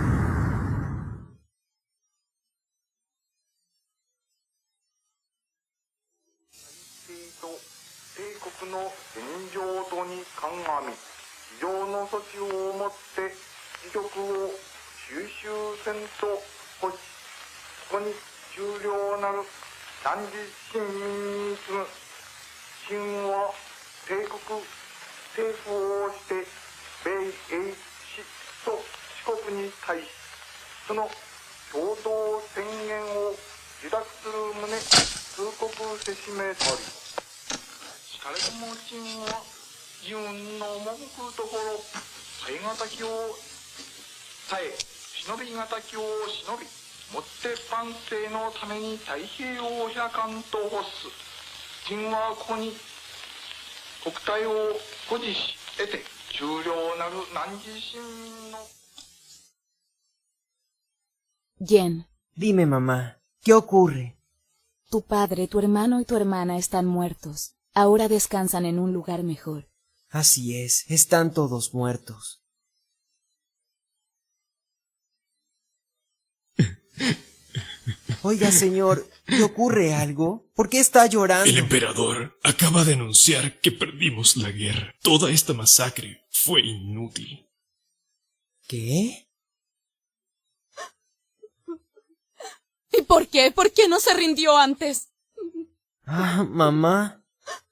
Jen. Dime, mamá, ¿qué ocurre? Tu padre, tu hermano y tu hermana están muertos. Ahora descansan en un lugar mejor. Así es, están todos muertos. Oiga, señor, ¿le ocurre algo? ¿Por qué está llorando? El emperador acaba de anunciar que perdimos la guerra. Toda esta masacre fue inútil. ¿Qué? ¿Y por qué? ¿Por qué no se rindió antes? Ah, mamá.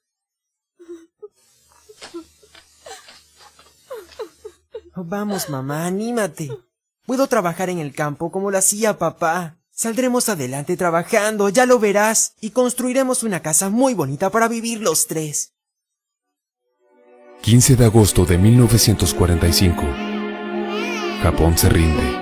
Vamos, mamá, anímate. Puedo trabajar en el campo como lo hacía papá. Saldremos adelante trabajando, ya lo verás, y construiremos una casa muy bonita para vivir los tres. quince de agosto de mil novecientos cuarenta y cinco. Japón se rinde.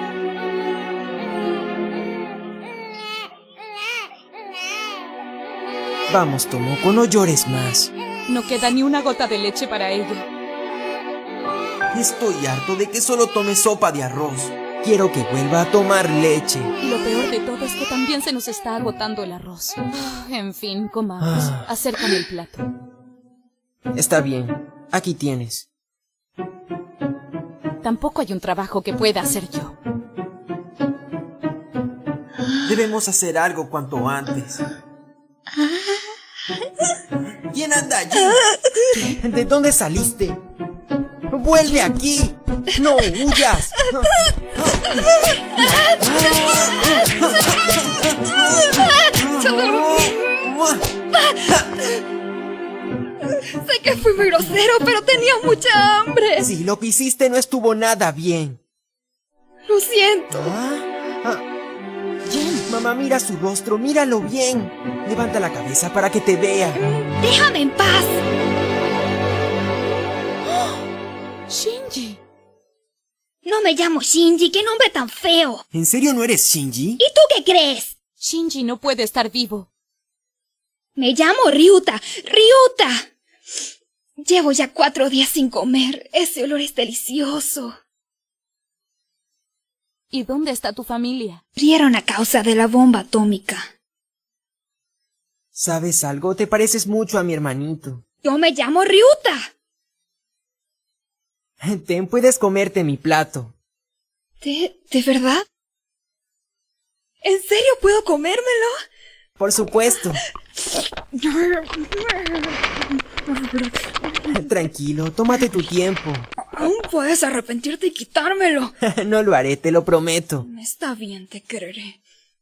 Vamos, Tomoko, no llores más. No queda ni una gota de leche para ella. Estoy harto de que solo tome sopa de arroz. Quiero que vuelva a tomar leche. Y lo peor de todo es que también se nos está agotando el arroz. En fin, comamos. Ah. Acércame el plato. Está bien, aquí tienes. Tampoco hay un trabajo que pueda hacer yo. Debemos hacer algo cuanto antes. ¿Quién anda allí? ¿De dónde saliste? ¡Vuelve aquí! ¡No huyas! Sé que fui muy grosero, pero tenía mucha hambre. Sí, lo que hiciste no estuvo nada bien. Lo siento. ¿Ah? Ah. Jen, Mamá, mira su rostro, míralo bien. Levanta la cabeza para que te vea. ¡Déjame en paz! ¡Shinji! No me llamo Shinji, qué nombre tan feo. ¿En serio no eres Shinji? ¿Y tú qué crees? Shinji no puede estar vivo. Me llamo Ryuta. ¡Ryuta! Llevo ya cuatro días sin comer. Ese olor es delicioso. ¿Y dónde está tu familia? Murieron a causa de la bomba atómica. ¿Sabes algo? Te pareces mucho a mi hermanito. Yo me llamo Ryuta. Ten, puedes comerte mi plato. ¿De, de verdad? ¿En serio puedo comérmelo? Por supuesto. Tranquilo, tómate tu tiempo. Aún puedes arrepentirte y quitármelo. No lo haré, te lo prometo. Está bien, te creeré.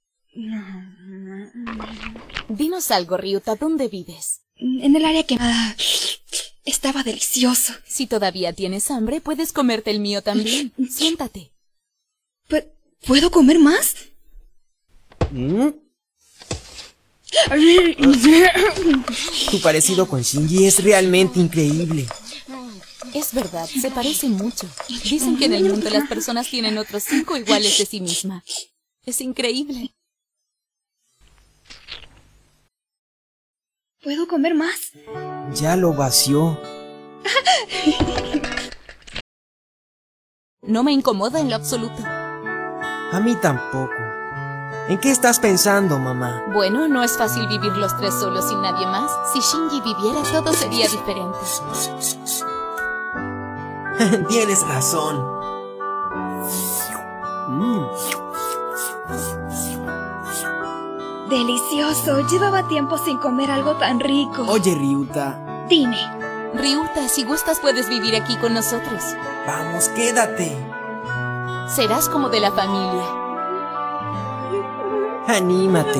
Dinos algo, Ryuta, ¿dónde vives? En el área quemada. Estaba delicioso. Si todavía tienes hambre, puedes comerte el mío también. Siéntate. ¿Puedo comer más? ¿Mm? Tu parecido con Shinji es realmente increíble. Es verdad, se parece mucho. Dicen que en el mundo las personas tienen otros cinco iguales de sí misma. Es increíble. ¿Puedo comer más? Ya lo vació. No me incomoda en lo absoluto. A mí tampoco. ¿En qué estás pensando, mamá? Bueno, no es fácil vivir los tres solos sin nadie más. Si Shinji viviera, todo sería diferente. Tienes razón. Mm. Delicioso. Llevaba tiempo sin comer algo tan rico. Oye, Ryuta. Dime. Ryuta, si gustas puedes vivir aquí con nosotros. Vamos, quédate. Serás como de la familia. Anímate.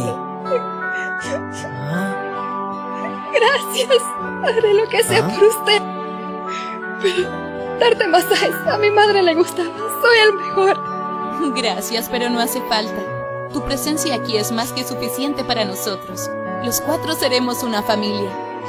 ¿Ah? Gracias. Haré lo que sea ¿Ah? por usted. Pero darte masajes a mi madre le gustaba. Soy el mejor. Gracias, pero no hace falta. Tu presencia aquí es más que suficiente para nosotros. Los cuatro seremos una familia.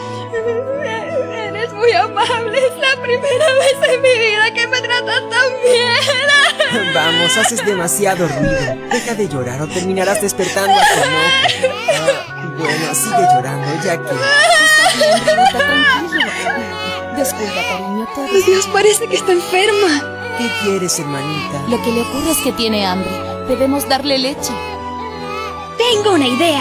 Eres muy amable. Es la primera vez en mi vida que me tratas tan bien. Vamos, haces demasiado ruido. Deja de llorar o terminarás despertando a Tomoko. Ah, bueno, sigue llorando ya que... Está bien, Ryuta, tranquilo. Descuida, cariño, todo. Dios, parece que está enferma. ¿Qué quieres, hermanita? Lo que le ocurre es que tiene hambre. Debemos darle leche. Tengo una idea.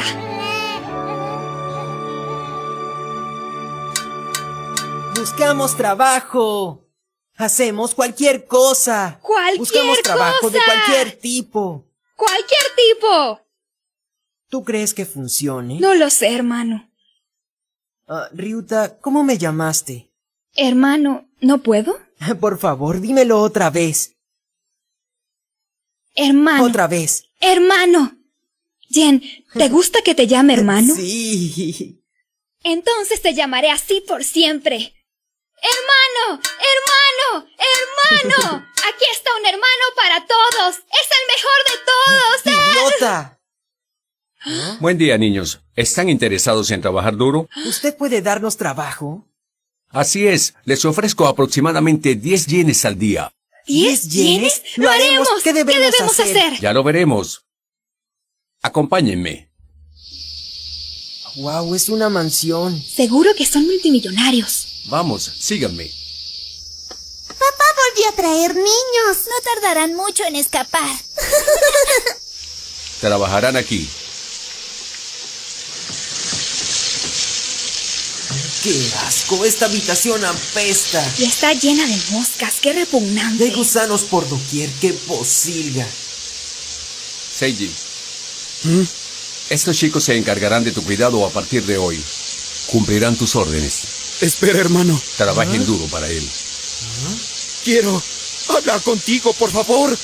Buscamos trabajo. Hacemos cualquier cosa. Cualquier Buscamos trabajo cosa. de cualquier tipo. Cualquier tipo. ¿Tú crees que funcione? No lo sé, hermano. Uh, Ryuta, ¿cómo me llamaste? Hermano, ¿no puedo? Por favor, dímelo otra vez. Hermano. Otra vez. Hermano. Jen, ¿te gusta que te llame hermano? Sí. Entonces te llamaré así por siempre. ¡Hermano! ¡Hermano! ¡Hermano! Aquí está un hermano para todos. ¡Es el mejor de todos! ¡Idiota! ¿Ah? Buen día, niños. ¿Están interesados en trabajar duro? ¿Usted puede darnos trabajo? Así es. Les ofrezco aproximadamente diez yenes al día. ¿Diez yenes? ¡Lo haremos! ¿Qué debemos, ¿Qué debemos hacer? hacer? Ya lo veremos. Acompáñenme. Wow, es una mansión. Seguro que son multimillonarios. Vamos, síganme. Papá volvió a traer niños. No tardarán mucho en escapar. Trabajarán aquí. ¡Qué asco! Esta habitación apesta. Y está llena de moscas. ¡Qué repugnante! Hay gusanos por doquier. ¡Qué posilga! Seiji. ¿Mm? Estos chicos se encargarán de tu cuidado a partir de hoy. Cumplirán tus órdenes. Espera, hermano. Trabajen ¿Ah? duro para él. ¿Ah? Quiero hablar contigo, por favor.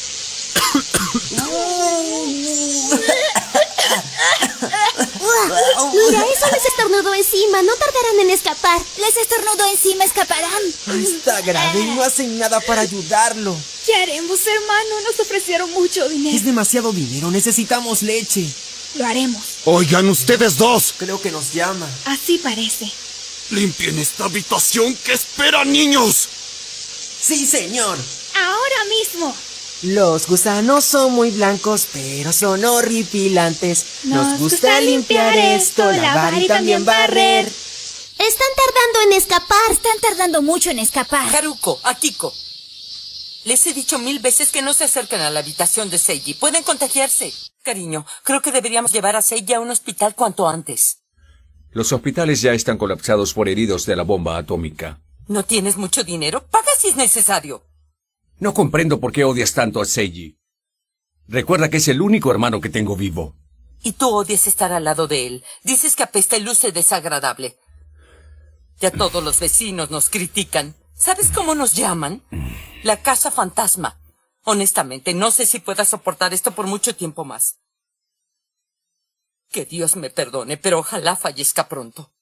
Mira, eso les estornudó encima. No tardarán en escapar. Les estornudó encima, escaparán. Está grave y no hacen nada para ayudarlo. ¿Qué haremos, hermano? Nos ofrecieron mucho dinero. Es demasiado dinero. Necesitamos leche. Lo haremos. Oigan, ustedes dos. Creo que nos llama. Así parece. Limpien esta habitación. ¿Qué esperan, niños? Sí, señor. Ahora mismo. Los gusanos son muy blancos, pero son horripilantes. Nos, Nos gusta, gusta limpiar esto, lavar y también barrer. Están tardando en escapar. Están tardando mucho en escapar. Haruko, Akiko. Les he dicho mil veces que no se acerquen a la habitación de Seiji. Pueden contagiarse. Cariño, creo que deberíamos llevar a Seiji a un hospital cuanto antes. Los hospitales ya están colapsados por heridos de la bomba atómica. ¿No tienes mucho dinero? Paga si es necesario. No comprendo por qué odias tanto a Seiji. Recuerda que es el único hermano que tengo vivo. Y tú odias estar al lado de él. Dices que apesta y luce desagradable. Ya todos los vecinos nos critican. ¿Sabes cómo nos llaman? La casa fantasma. Honestamente, no sé si pueda soportar esto por mucho tiempo más. Que Dios me perdone, pero ojalá fallezca pronto.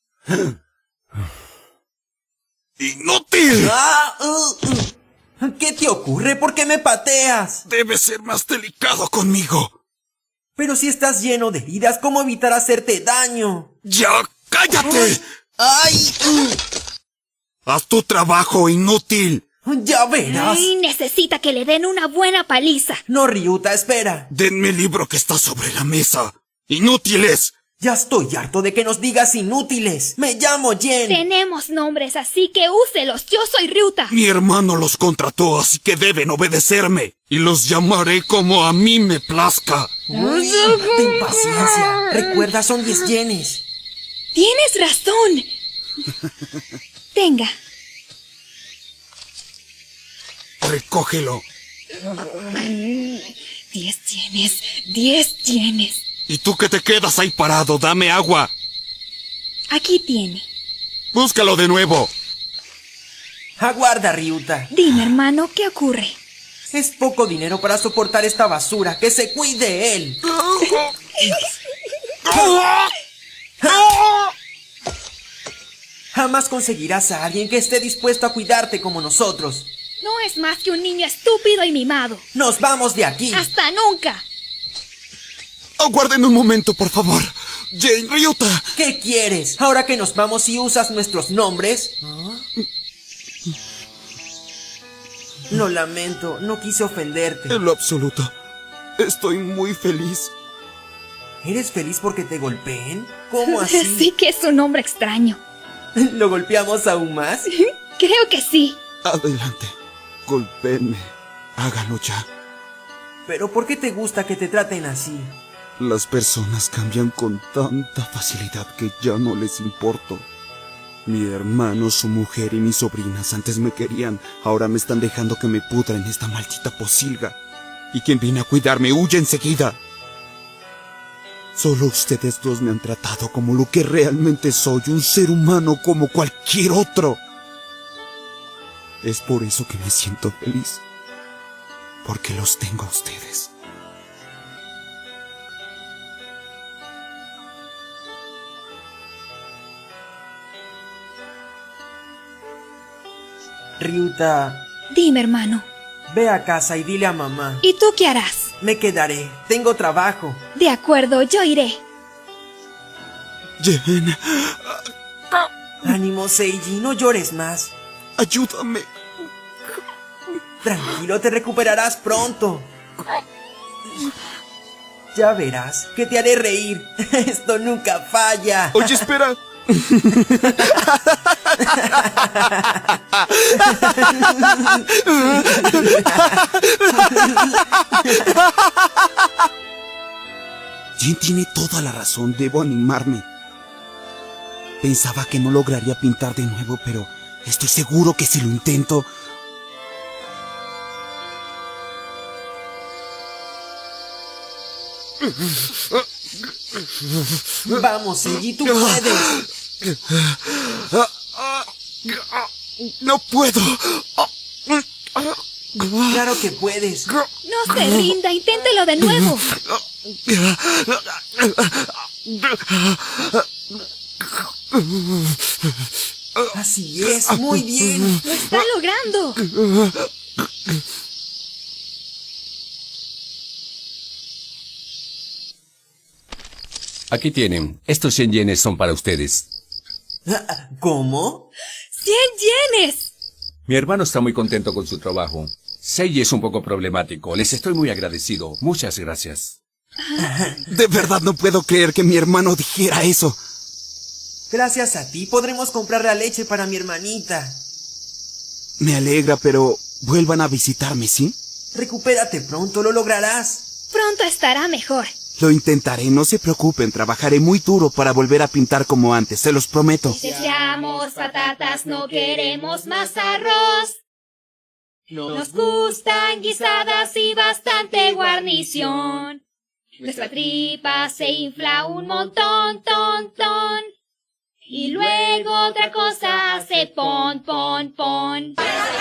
¡Inútil! Ah, uh, uh. ¿Qué te ocurre? ¿Por qué me pateas? Debes ser más delicado conmigo. Pero si estás lleno de heridas, ¿cómo evitar hacerte daño? ¡Ya, cállate! ¡Ay! Uh. ¡Haz tu trabajo, inútil! ¡Ya verás! Ay, necesita que le den una buena paliza. No, Ryuta, espera. Denme el libro que está sobre la mesa. ¡Inútiles! Ya estoy harto de que nos digas inútiles. Me llamo Jen. Tenemos nombres, así que úselos. Yo soy Ryuta. Mi hermano los contrató, así que deben obedecerme. Y los llamaré como a mí me plazca. Uy, ten paciencia. Recuerda, son diez yenes. Tienes razón. Tenga. Recógelo. Diez yenes. Diez yenes. ¿Y tú que te quedas ahí parado? Dame agua. Aquí tiene. Búscalo de nuevo. Aguarda, Ryuta. Dime, hermano, ¿qué ocurre? Es poco dinero para soportar esta basura. ¡Que se cuide él! Jamás conseguirás a alguien que esté dispuesto a cuidarte como nosotros. No es más que un niño estúpido y mimado. ¡Nos vamos de aquí! ¡Hasta nunca! Aguarden un momento, por favor. Jane, Ryuta. ¿Qué quieres? Ahora que nos vamos y usas nuestros nombres. ¿Ah? Lo lamento, no quise ofenderte. En lo absoluto. Estoy muy feliz. ¿Eres feliz porque te golpeen? ¿Cómo así? Sí que es un hombre extraño. ¿Lo golpeamos aún más? Creo que sí. Adelante. Golpéenme. Háganlo ya. ¿Pero por qué te gusta que te traten así? Las personas cambian con tanta facilidad que ya no les importo. Mi hermano, su mujer y mis sobrinas antes me querían. Ahora me están dejando que me pudra en esta maldita pocilga. ¿Y quien viene a cuidarme huye enseguida? Solo ustedes dos me han tratado como lo que realmente soy, un ser humano como cualquier otro. Es por eso que me siento feliz. Porque los tengo a ustedes. Ryuta. Dime, hermano. Ve a casa y dile a mamá. ¿Y tú qué harás? Me quedaré. Tengo trabajo. De acuerdo, yo iré. Jen. Ánimo, Seiji, no llores más. Ayúdame. Tranquilo, te recuperarás pronto. Ya verás que te haré reír. Esto nunca falla. Oye, espera. Jin tiene toda la razón, debo animarme. Pensaba que no lograría pintar de nuevo, pero estoy seguro que si lo intento... Vamos, Seiji, tú puedes. No puedo. Claro que puedes. No se rinda, inténtelo de nuevo. Así es, muy bien. Lo está logrando. Aquí tienen. Estos cien yenes son para ustedes. ¿Cómo? ¡Cien yenes! Mi hermano está muy contento con su trabajo. Seiji es un poco problemático. Les estoy muy agradecido. Muchas gracias. De verdad no puedo creer que mi hermano dijera eso. Gracias a ti podremos comprar la leche para mi hermanita. Me alegra, pero vuelvan a visitarme, ¿sí? Recupérate pronto, lo lograrás. Pronto estará mejor. Lo intentaré, no se preocupen. Trabajaré muy duro para volver a pintar como antes, se los prometo. Deseamos patatas, no queremos más arroz. Nos gustan guisadas y bastante guarnición. Nuestra tripa se infla un montón, ton, ton. Y luego otra cosa hace pon, pon, pon.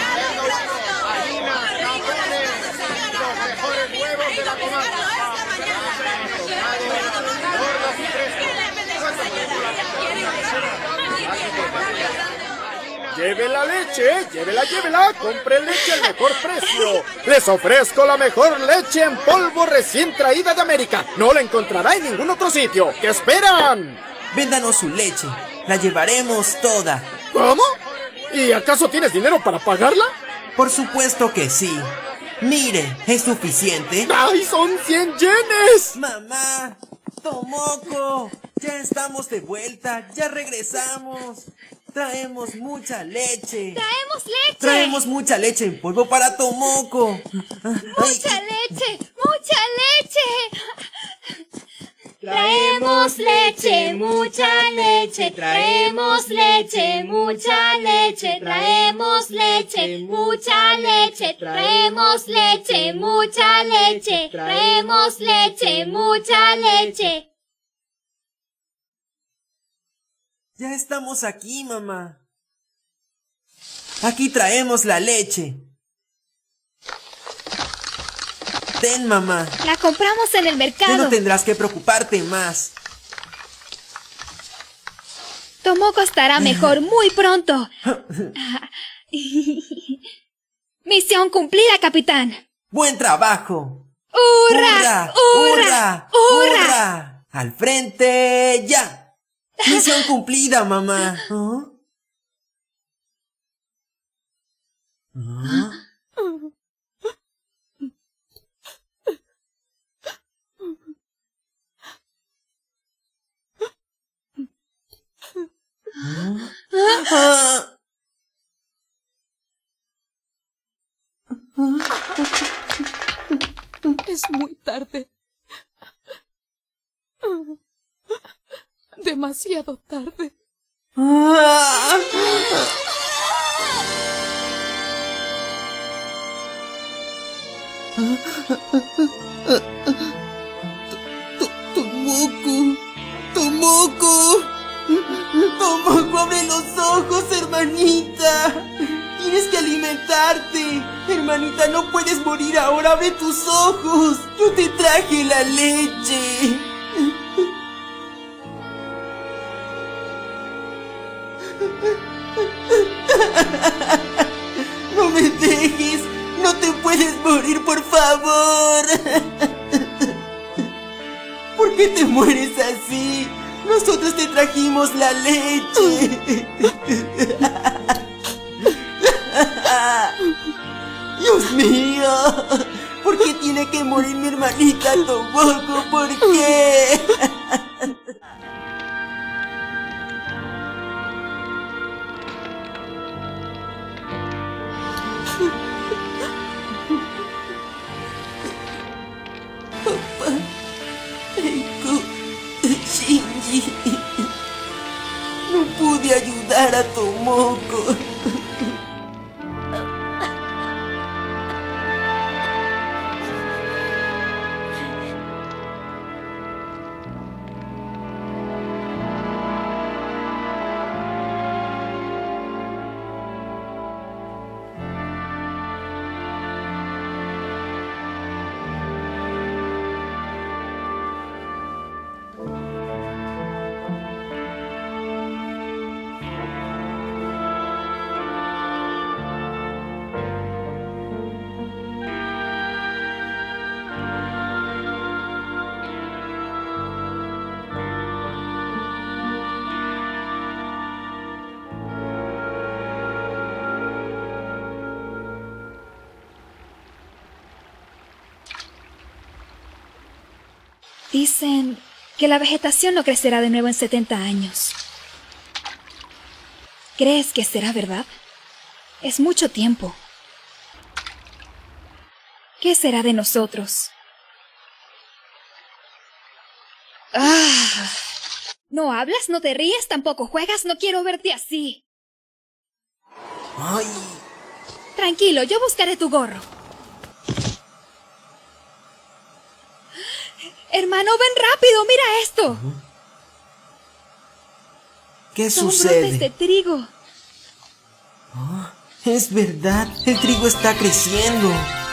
Lleve la leche, llévela, llévela, compre leche al mejor precio. Les ofrezco la mejor leche en polvo recién traída de América. No la encontrará en ningún otro sitio. ¿Qué esperan? Véndanos su leche, la llevaremos toda. ¿Cómo? ¿Y acaso tienes dinero para pagarla? Por supuesto que sí. Mire, ¿es suficiente? ¡Ay, son cien yenes! ¡Mamá! ¡Tomoko! Ya estamos de vuelta, ya regresamos. Traemos mucha leche. ¡Traemos leche! Traemos mucha leche en polvo para Tomoko. ¡Mucha leche! ¡Mucha leche! Traemos leche, mucha leche, traemos leche, mucha leche, traemos leche, mucha leche, traemos leche, mucha leche, traemos leche, mucha leche. Ya estamos aquí, mamá. Aquí traemos la leche. Ten, mamá. La compramos en el mercado. Ya no tendrás que preocuparte más. Tomoko estará mejor muy pronto. Misión cumplida, capitán. ¡Buen trabajo! ¡Hurra! ¡Hurra! ¡Hurra! ¡Hurra! ¡Al frente ya! Misión cumplida, mamá. ¿Oh? ¿Oh? ¿Ah? Es muy tarde. Demasiado tarde. Tomoko, Tomoko, Tomoko, abre los ojos, hermanita. Tienes que alimentarte. Hermanita, no puedes morir ahora, abre tus ojos. Yo te traje la leche. No me dejes, no te puedes morir, por favor. ¿Por qué te mueres así? Nosotros te trajimos la leche. Dios mío, ¿por qué tiene que morir mi hermanita Tomoko? ¿Por qué? Papá, Eiko, Shinji, no pude ayudar a Tomoko. Dicen que la vegetación no crecerá de nuevo en setenta años. ¿Crees que será verdad? Es mucho tiempo. ¿Qué será de nosotros? Ah, no hablas, no te ríes, tampoco juegas, no quiero verte así. Ay. Tranquilo, yo buscaré tu gorro. Hermano, ven rápido, mira esto. ¿Qué Son sucede? brotes de trigo. Oh, es verdad, el trigo está creciendo.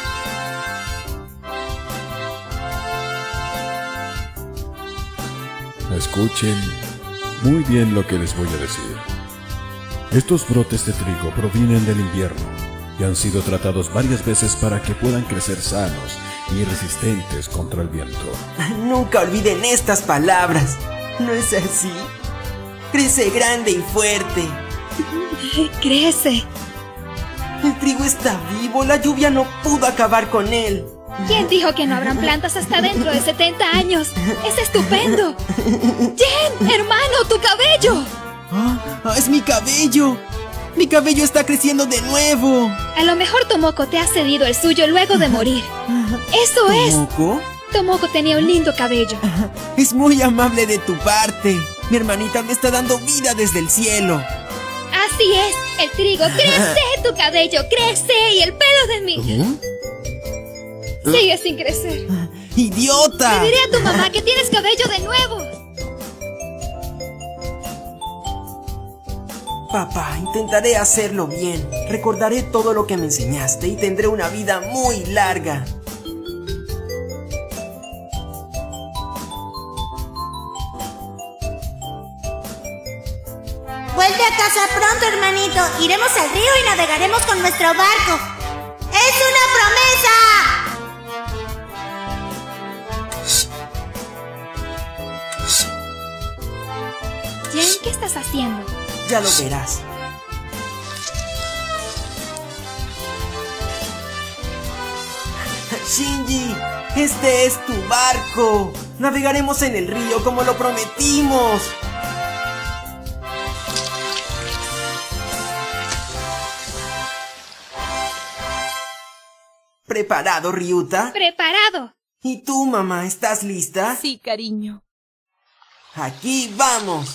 Escuchen muy bien lo que les voy a decir. Estos brotes de trigo provienen del invierno y han sido tratados varias veces para que puedan crecer sanos y resistentes contra el viento. Nunca olviden estas palabras. ¿No es así? Crece grande y fuerte. Crece. El trigo está vivo, la lluvia no pudo acabar con él. ¿Quién dijo que no habrán plantas hasta dentro de setenta años? ¡Es estupendo! ¡Jen, hermano, tu cabello! ¡Ah, es mi cabello! ¡Mi cabello está creciendo de nuevo! A lo mejor Tomoko te ha cedido el suyo luego de morir. ¡Eso es! ¿Tomoko? Tomoko tenía un lindo cabello. Es muy amable de tu parte. Mi hermanita me está dando vida desde el cielo. Así es, el trigo crece, tu cabello crece y el pelo de mí ¿Mm? sigue sin crecer. ¡Idiota! Le diré a tu mamá que tienes cabello de nuevo. Papá, intentaré hacerlo bien. Recordaré todo lo que me enseñaste y tendré una vida muy larga. Vuelve a casa pronto, hermanito. Iremos al río y navegaremos con nuestro barco. ¡Es una promesa! Jen, ¿qué estás haciendo? Ya lo verás. Shinji, este es tu barco. Navegaremos en el río como lo prometimos. ¿Preparado, Ryuta? ¡Preparado! ¿Y tú, mamá, estás lista? Sí, cariño. Aquí vamos.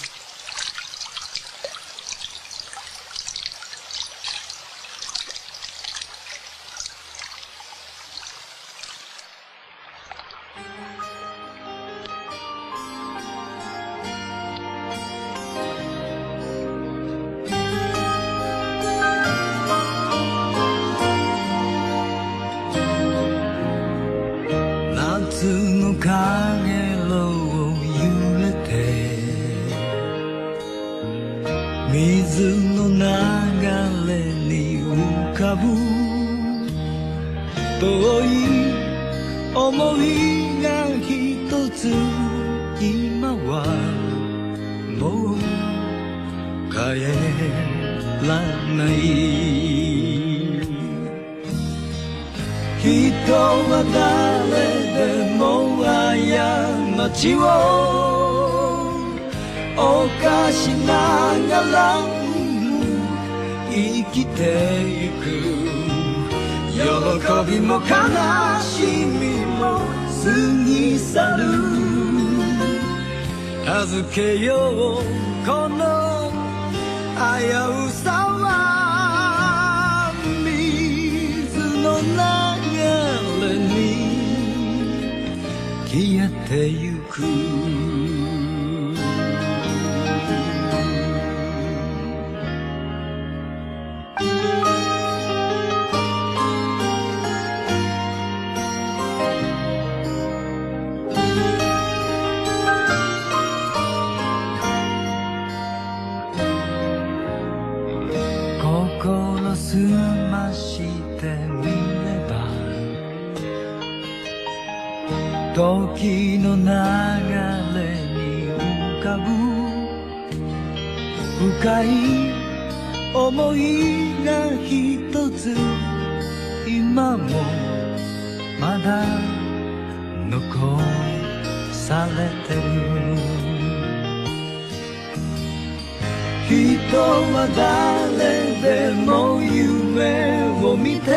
されてる。人は誰でも夢を見て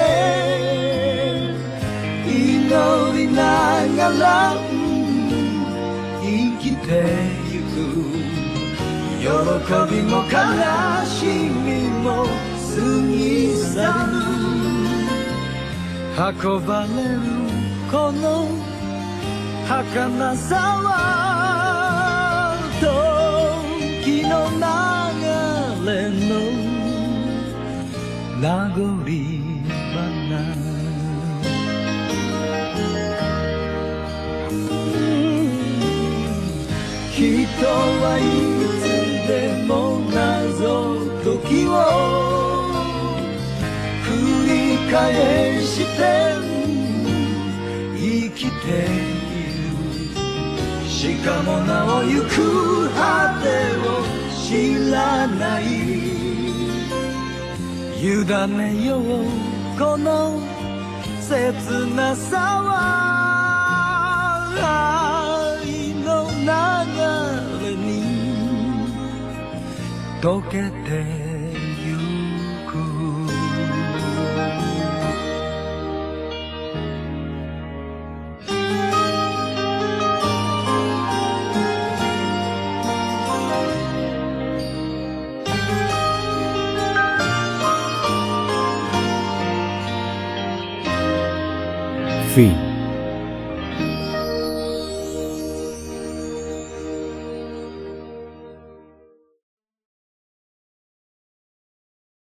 祈りながら生きてゆく。喜びも悲しみも過ぎ去る。運ばれるこの儚さは時の流れの名残花。人はいつでも謎解きを繰り返して生きている。しかもなお行く果てを知らない。委ねようこの切なさは愛の流れに溶けてゆく。 Fin.